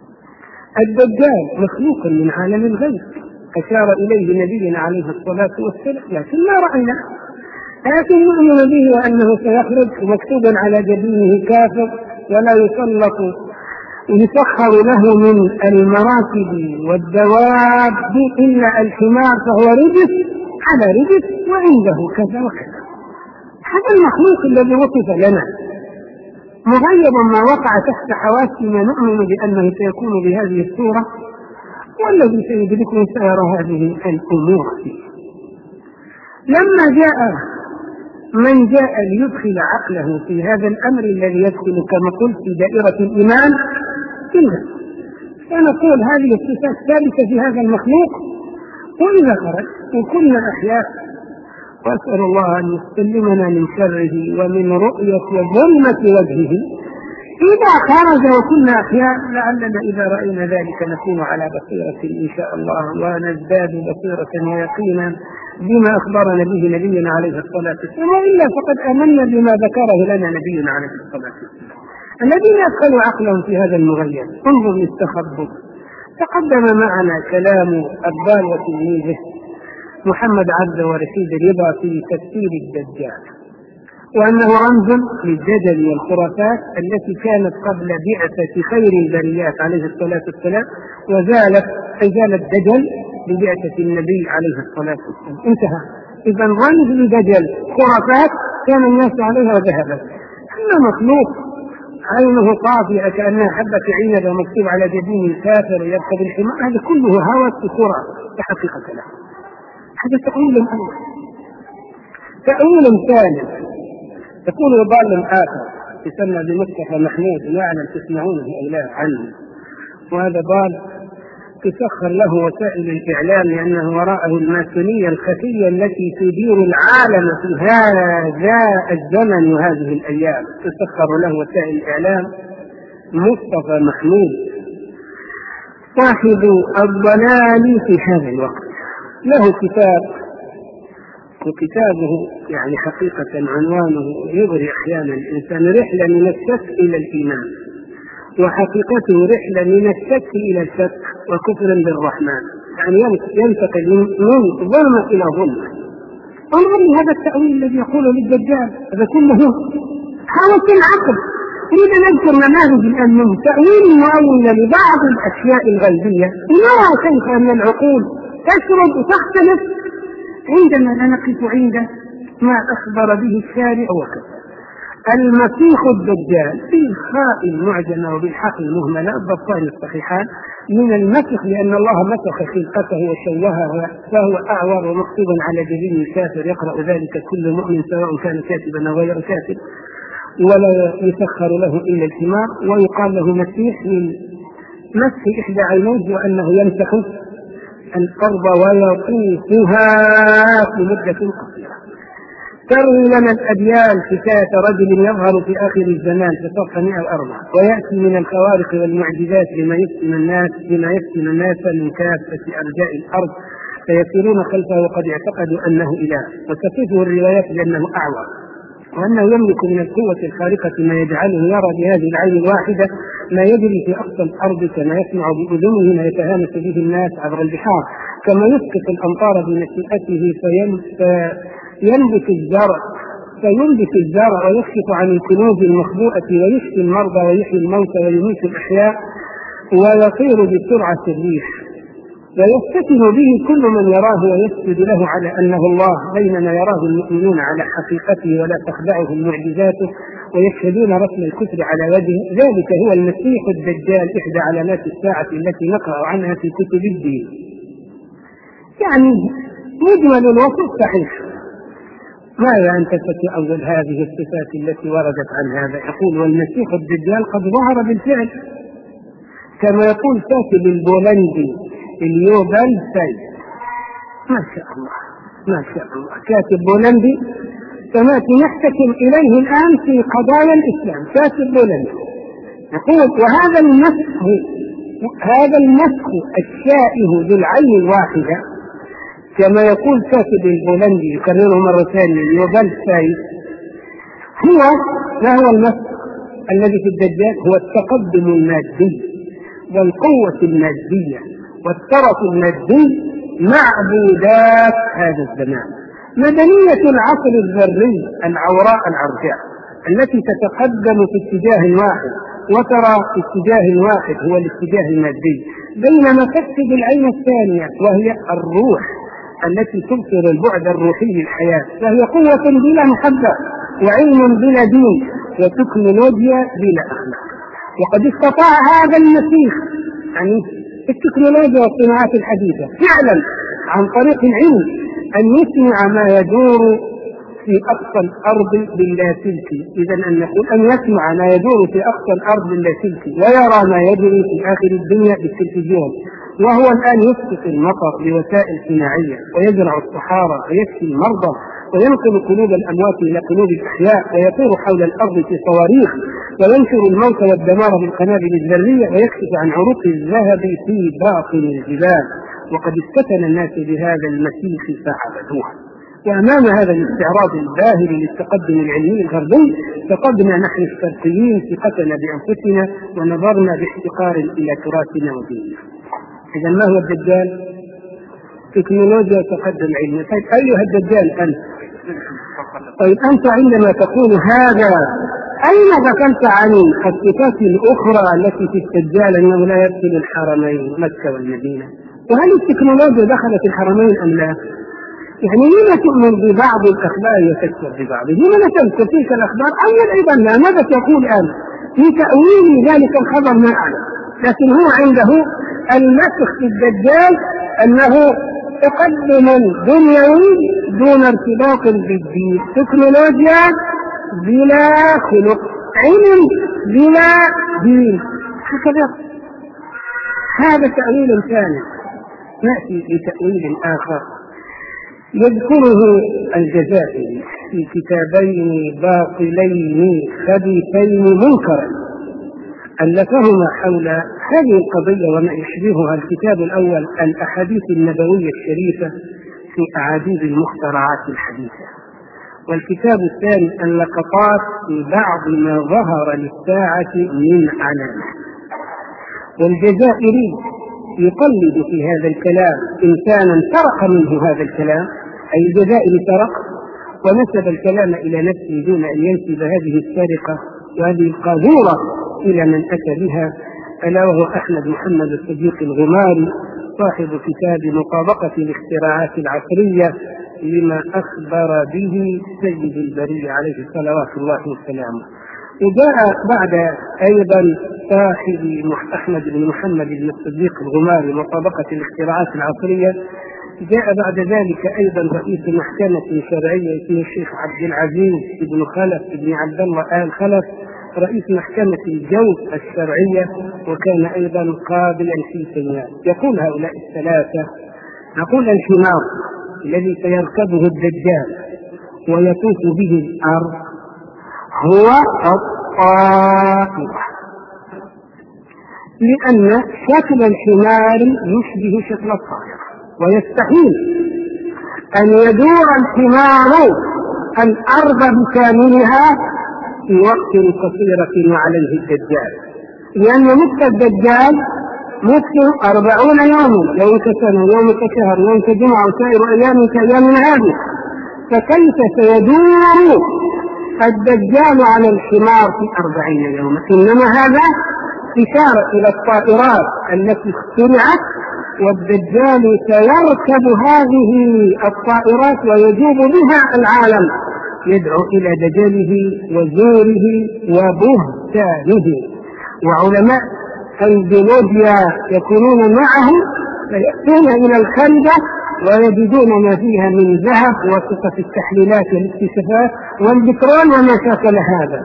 الدجال مخلوق من عالم الغيب، أشار إليه نبينا عليه الصلاة والسلام، لكن ما رأيناه، لكن نؤمن به وأنه سيخرج مكتوبا على جبينه كافر، ولا يسلط يسخر له من المراكب والدواب إلا الحمار فهو رجس على رجس وعنده كذا وكذا. هذا المخلوق الذي وصف لنا مغيب ما وقع تحت حواسنا، نؤمن بأنه سيكون بهذه الصورة، والذي سيدركه سيرى هذه الأمور فيه. لما جاء من جاء ليدخل عقله في هذا الأمر الذي يدخل كما قلت في دائرة الإيمان كلها، فنقول هذه الصفات ثابتة في هذا المخلوق، وإذا خرج وكنا أحياء، وأسأل الله أن يسلمنا من شره ومن رؤية ظلمة وجهه، إذا خرج وكنا أحياء لعلنا إذا رأينا ذلك نكون على بصيرة إن شاء الله، ونزداد بصيرة ويقينا بما أخبرنا به نبينا عليه الصلاة والسلام، وإلا فقد آمنا بما ذكره لنا نبينا عليه الصلاة والسلام. الذين أدخلوا عقلهم في هذا المغيب انظر للتخبط. تقدم معنا كلام الضال وتلميذه محمد عبد ورشيد رضا في تفسير الدجال، وأنه رمز للدجل والخرافات التي كانت قبل بعثة خير البريات عليه الصلاة والسلام، وزالت أزال الدجل ببعثة النبي عليه الصلاة والسلام. انتهى. إذا رمز لدجل خرافات كان الناس عليها وذهبت. أما مخلوق عينه طافئة كأنها حبة عنب ومكتوب على جبين الكافر يركب الحمار، هذا كله هوى كرة لا حقيقة له. هذا تأويل أول. تأويل ثاني يقول ضال آخر يسمى بمصطفى محمود، يعلم تسمعونه أو لا عنه، وهذا ضال تسخر له وسائل الإعلام لأنه وراءه الماسونية الخفية التي تدير العالم في هذا الزمن وهذه الأيام، تسخر له وسائل الإعلام. مصطفى محمود صاحب الضلال في هذا الوقت له كتاب، وكتابه يعني حقيقة عنوانه يغري أحيانا الإنسان: رحلة من الشك إلى الإيمان، وحقيقته رحلة من الشك إلى الشك وكفر بالرحمن، يعني ينتقل من ظلمة إلى ظلمة. انظر لهذا التأويل الذي يقوله للدجال، هذا كله حاول العقل. أريد أن أذكر نماذج الآن من تأويل المؤول لبعض الأشياء الغيبية لنرى كيف أن العقول تشرد وتختلف عندما نقف عند ما أخبر به الشارع وكذا. المسيح الدجال بالخاء المعجمة وبالحق المهملة الضبطان الصحيحان من المسخ، لأن الله مسخ خلقته وشوهها فهو أعور ومكتوب على جبين الكافر يقرأ ذلك كل مؤمن سواء كان كاتبا أو غير كاتب، ولا يسخر له إلا الحمار، ويقال له مسيح من مسح إحدى عينيه وأنه يمسح الأرض ويطوفها في مدة قصيرة. تروي لنا الأديان حكاية رجل يظهر في آخر الزمان في صفحة مئة وأربعة ويأتي من الخوارق والمعجزات لما يفتن الناس لما يفتن الناس من كافة أرجاء الأرض فيسيرون خلفه وقد اعتقدوا أنه إله، وتصفه الروايات بأنه أعور، وأنه يملك من القوة الخارقة ما يجعله يرى بهذه العين الواحدة ما يجري في أقصى الأرض، كما يسمع بأذنه ما يتهامس به الناس عبر البحار، كما يسقط الأمطار بمشيئته فينبت الزرع فينبت الزرع ويكشف عن الكنوز المخبوءة ويشفي المرضى ويحيي الموتى ويميت الأحياء ويطير بسرعة الريح، ويفتتن به كل من يراه ويسجد له على أنه الله، بينما يراه المؤمنون على حقيقته ولا تخدعهم معجزاته ويشهدون رسم الكفر على وجهه. ذلك هو المسيح الدجال، إحدى علامات الساعة التي نقرأ عنها في كتب الدين. يعني مجمل الوصف صحيح. ماذا أنت ستأول هذه الصفات التي وردت عن هذا؟ يقول: والمسيح الدجال قد ظهر بالفعل، كما يقول كاتب البولندي اليوبالسي، ما شاء الله ما شاء الله، كاتب بولندي سمعت يحتكم إليه الآن في قضايا الإسلام، كاتب بولندي يقول: وهذا المسح هذا المسح الشائه بالعين الواحدة، كما يقول كاتب البولندي يكرره مرة ثانية اليوبالسي، هو ما هو المسح الذي في الدجال؟ هو التقدم المادي والقوة المادية والترف المادي معبودات هذا الزمان، مدنية العصر الذري العوراء العرجاء التي تتقدم في اتجاه واحد وترى في اتجاه واحد هو الاتجاه المادي، بينما تكتب العين الثانية وهي الروح التي تبصر البعد الروحي للحياة، فهي قوة بلا محبة وعلم بلا دين وتكنولوجيا بلا أخلاق. وقد استطاع هذا المسيح يعني التكنولوجيا والصناعات الحديثة فعلا عن طريق العلم أن يسمع ما يدور في أقصى الأرض باللاسلكي، إذا أن نقول أن يسمع ما يدور في أقصى الأرض باللاسلكي ويرى ما يجري في آخر الدنيا بالتلفزيون، وهو الآن يسقط المطر بوسائل صناعية ويزرع الصحارى ويكفي المرضى وينقل قلوب الأموات إلى قلوب الأحياء ويطير حول الأرض في صواريخ وينشر الموت والدمار بالقنابل الذرية ويكشف عن عروق الذهب في باطن الجبال. وقد استثنى الناس بهذا المسيح فعبدوه. وأمام هذا الاستعراض الباهر للتقدم العلمي الغربي فقدنا نحن الشرقيين ثقتنا بأنفسنا ونظرنا باحتقار إلى تراثنا وديننا. إذا ما هو الدجال؟ تكنولوجيا وتقدم علمي. طيب أيها الدجال أنت؟ طيب أنت عندما تقول هذا أين ذكرت عن الصفات الأخرى التي في الدجال أنه لا يدخل الحرمين مكة والمدينة؟ وهل التكنولوجيا دخلت الحرمين أم لا؟ يعني لما تؤمن ببعض الأخبار وتكفر ببعض؟ لما تذكر تلك الأخبار؟ أول أيضا لا، ماذا تقول الآن في تأويل ذلك الخبر؟ ما أعلم، لكن هو عنده المسخ في الدجال أنه تقدم دنيوي دون ارتباط بالدين، تكنولوجيا بلا خلق، علم بلا دين، هكذا. هذا تأويل ثاني. نأتي لتأويل آخر يذكره الجزائري في كتابين باطلين خبيثين منكرين. ألفهما حول هذه القضية وما يشبهها. الكتاب الأول الأحاديث النبوية الشريفة في أعاجيب المخترعات الحديثة، والكتاب الثاني اللقطات في بعض ما ظهر للساعة من علامة. والجزائري يقلد في هذا الكلام إنسانا سرق منه هذا الكلام، أي الجزائري سرق ونسب الكلام إلى نفسه دون أن ينسب هذه السرقة وهذه القاذورة إلى من أتى بها، ألا وهو أحمد محمد الصديق الغماري صاحب كتاب مطابقة الاختراعات العصرية لما أخبر به سيد البرية عليه صلوات الله وسلامه. وجاء بعد أيضا صاحب أحمد بن محمد بن الصديق الغماري مطابقة الاختراعات العصرية، جاء بعد ذلك أيضا رئيس محكمة شرعية اسمه الشيخ عبد العزيز بن خلف بن عبد الله آل خلف رئيس محكمة الجوز الشرعية، وكان أيضا قاضيا في سيناء. يقول هؤلاء الثلاثة: نقول الحمار الذي سيركبه الدجال ويطوف به الأرض هو الطائرة، لأن شكل الحمار يشبه شكل الطائرة، ويستحيل أن يدور الحمار الأرض بكاملها في وقت قصيرة وعليه الدجال، لأن مدة الدجال مدة أربعون يوما، يوم كسنة يوم كشهر يوم كجمعة وسائر أيام كأيام هذه، فكيف سيدور الدجال على الحمار في أربعين يوما؟ إنما هذا إشارة إلى الطائرات التي اخترعت، والدجال سيركب هذه الطائرات ويجوب بها العالم، يدعو إلى دجاله وزوره وبهتانه. وعلماء الجيولوجيا يكونون معه فيأتون إلى الخندق ويجدون ما فيها من ذهب وثقة التحليلات والاكتشافات والبترول وما شاكل هذا.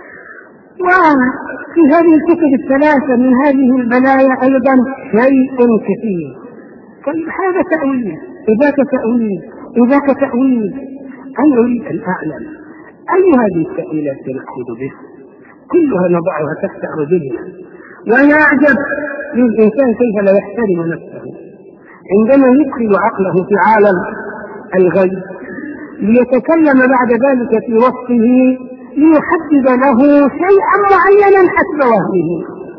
وفي هذه الكتب الثلاثة من هذه البلايا أيضا شيء كثير. طيب هذا تأويل، إذاك تأويل، إذاك تأويل، أنا أريد أن أعلم أي هذه التأويلات سنأخذ به؟ كلها نضعها تحت رجلنا. وأنا أعجب للإنسان كيف لا يحترم نفسه عندما يدخل عقله في عالم الغيب ليتكلم بعد ذلك في وصفه ليحدد له شيئا معينا حسب وهمه.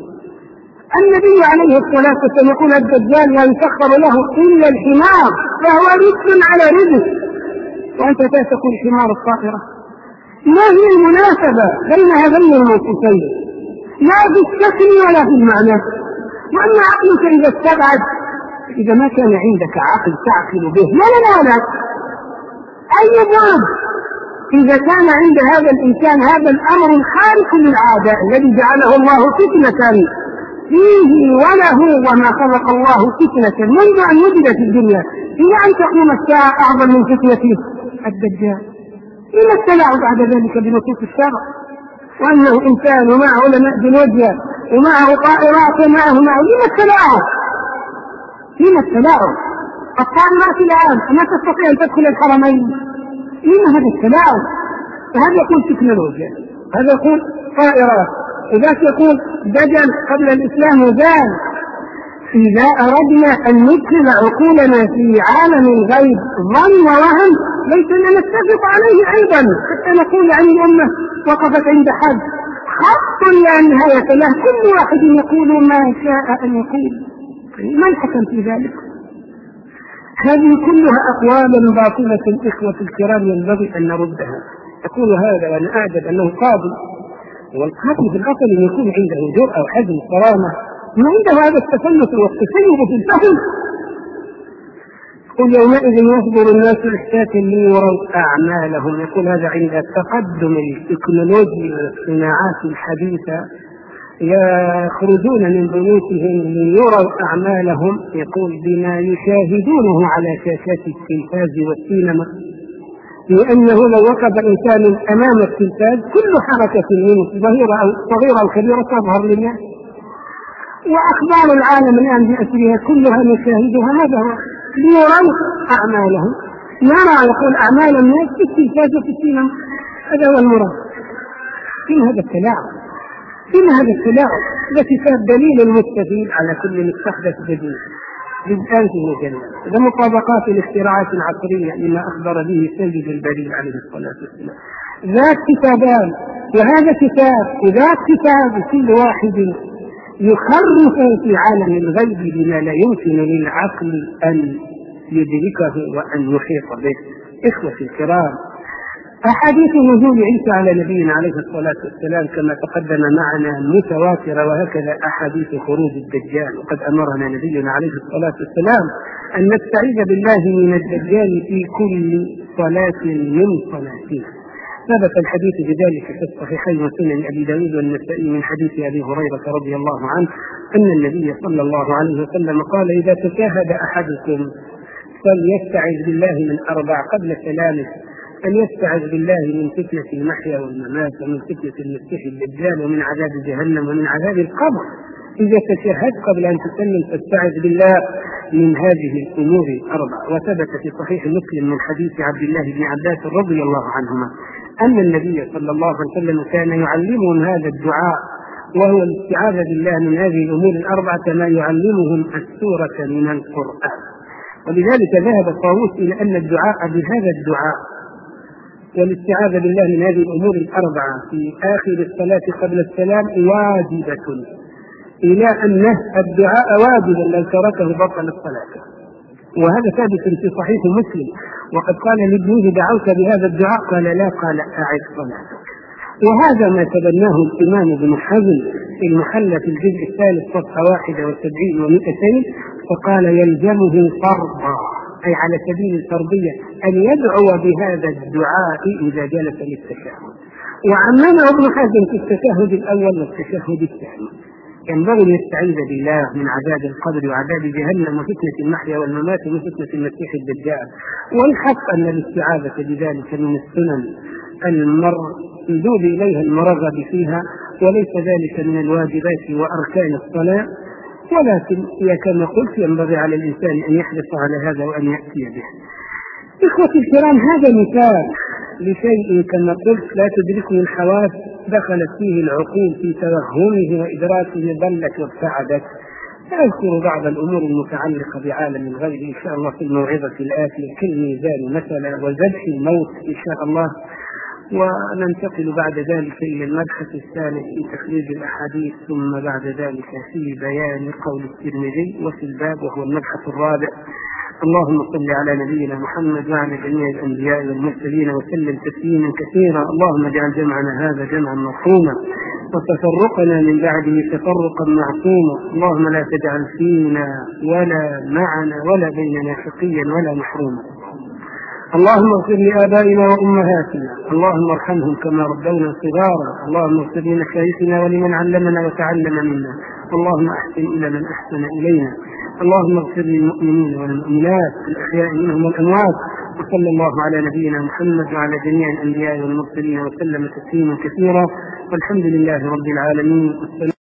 النبي عليه الصلاة والسلام يقول: الدجال لا يسخر له إلا الحمار فهو رجل على رجل، وأنت تقول حمار الطائرة. ما هي المناسبة بين هذين الموصوفين؟ لا في الشكل ولا في المعنى. وأن عقلك إذا استبعد، إذا ما كان عندك عقل تعقل به، لا لا لا لا أي بعد إذا كان عند هذا الإنسان هذا الأمر الخارق للعادة الذي جعله الله فتنة فيه وله، وما خلق الله فتنة منذ أن وجد في الدنيا إلى أن تقوم الساعة أعظم من فتنة الدجال. لما ابتلعوا بعد ذلك بنصوص الشرع وأنه إنسان ومعه علماء جيولوجيا ومعه طائرات ومعه معه لما ابتلعوا؟ لما ابتلعوا؟ الطائرات الآن ما تستطيع أن تدخل الحرمين. لما هذا التلاعب؟ فهذا يقول تكنولوجيا، هذا يقول طائرات، وذاك يقول دجل قبل الإسلام وزال. إذا أردنا أن ندخل عقولنا في عالم الغيب ظن ووهم ليس لنا نتفق عليه أيضا حتى نقول عن الأمة وقفت عند حد خط لا نهاية له، كل واحد يقول ما شاء أن يقول. من حكم في ذلك؟ هذه كلها أقوال باطلة الإخوة الكرام ينبغي أن نردها. يقول هذا وأنا أعجب أنه قاضي، والقاضي في الأصل أن يكون عنده جرأة وحزم صرامة، ما عنده هذا التفلت والتسيب في الفهم. يقول يومئذ يصدر الناس إحساسا ليروا أعمالهم. يقول هذا عند التقدم التكنولوجي والصناعات الحديثة يخرجون من بيوتهم ليروا أعمالهم، يقول بما يشاهدونه على شاشات التلفاز والسينما، لأنه لو وقف إنسان أمام التلفاز كل حركة منه صغيرة أو كبيرة تظهر للناس، وأخبار العالم الآن بأسرها كلها نشاهدها. هذا هو ليروا أعمالهم، نرى يقول أعمال الناس في التلفاز وفي السينما، هذا هو المراد. إن هذا التلاعب ثم هذا التلاعب هذا كتاب دليل المستفيد على كل مستحدث جديد جزءان في مجلد، هذا مطابقات الاختراعات العصرية لما أخبر به سيد البريء عليه الصلاة والسلام. ذاك كتابان وهذا كتاب وذاك كتاب، كل واحد يخرف في عالم الغيب بما لا يمكن للعقل أن يدركه وأن يحيط به. إخوتي الكرام، أحاديث نزول عيسى على نبينا عليه الصلاة والسلام كما تقدم معنا متواترة، وهكذا أحاديث خروج الدجال. وقد أمرنا نبينا عليه الصلاة والسلام أن نستعيذ بالله من الدجال في كل صلاة من صلاتنا. ثبت الحديث بذلك في الصحيحين وسنن أبي داود والنسائي من حديث أبي هريرة رضي الله عنه أن النبي صلى الله عليه وسلم قال: إذا تشاهد أحدكم فليستعذ بالله من أربع قبل سلامه، أن يستعذ بالله من فتنة المحيا والممات، ومن فتنة المسيح الدجال، ومن عذاب جهنم، ومن عذاب القبر. إذا تشهد قبل أن تسلم فاستعذ بالله من هذه الأمور الأربع. وثبت في صحيح مسلم من حديث عبد الله بن عباس رضي الله عنهما أن النبي صلى الله عليه وسلم كان يعلمهم هذا الدعاء، وهو الاستعاذة بالله من هذه الأمور الأربعة كما يعلمهم السورة من القرآن. ولذلك ذهب الطاووس إلى أن الدعاء بهذا الدعاء والاستعاذة بالله من هذه الأمور الأربعة في آخر الصلاة قبل السلام واجبة، إلى أن الدعاء واجب لو تركه بطل الصلاة. وهذا ثابت في صحيح مسلم. وقد قال لابنه: دعوت بهذا الدعاء؟ قال: لا. قال: أعد صلاتك. وهذا ما تبناه الإمام ابن حزم في المحلى في الجزء الثالث صفحة واحدة وسبعين ومئتين، فقال: يلزمه فرضا، أي على سبيل الفرضية، أن يدعو بهذا الدعاء إذا جلس للتشهد. وعممه ابن حزم في التشهد الأول والتشهد الثاني. ينبغي أن يستعيذ بالله من عذاب القبر وعذاب جهنم وفتنة المحيا والممات وفتنة المسيح الدجال. والحق أن الاستعاذة بذلك من السنن المردود إليها المرغب فيها، وليس ذلك من الواجبات وأركان الصلاة، ولكن هي كما قلت ينبغي على الإنسان أن يحرص على هذا وأن يأتي به. إخوتي الكرام، هذا مثال لشيء كما قلت لا تدركه الحواس، دخلت فيه العقول في توهمه وإدراكه ضلت وابتعدت. سأذكر بعض الأمور المتعلقة بعالم الغيب إن شاء الله في الموعظة الآتية كالميزان مثلا وذبح الموت إن شاء الله. وننتقل بعد ذلك إلى المبحث الثالث في تخريج الأحاديث، ثم بعد ذلك في بيان قول الترمذي وفي الباب، وهو المبحث الرابع. اللهم صل على نبينا محمد وعلى جميع الأنبياء والمرسلين وسلم تسليما كثيرا. اللهم اجعل جمعنا هذا جمعا مرحوما وتفرقنا من بعده تفرقا معصوما. اللهم لا تجعل فينا ولا معنا ولا بيننا شقيا ولا محروما. اللهم اغفر لآبائنا وأمهاتنا، اللهم ارحمهم كما ربونا صغارا. اللهم اغفر لمشايخنا ولمن علمنا وتعلم منا. اللهم أحسن إلى من أحسن إلينا. اللهم اغفر للمؤمنين والمؤمنات الأحياء منهم والأموات. وصلى الله على نبينا محمد وعلى جميع الأنبياء والمرسلين وسلم تسليما كثيرا، والحمد لله رب العالمين.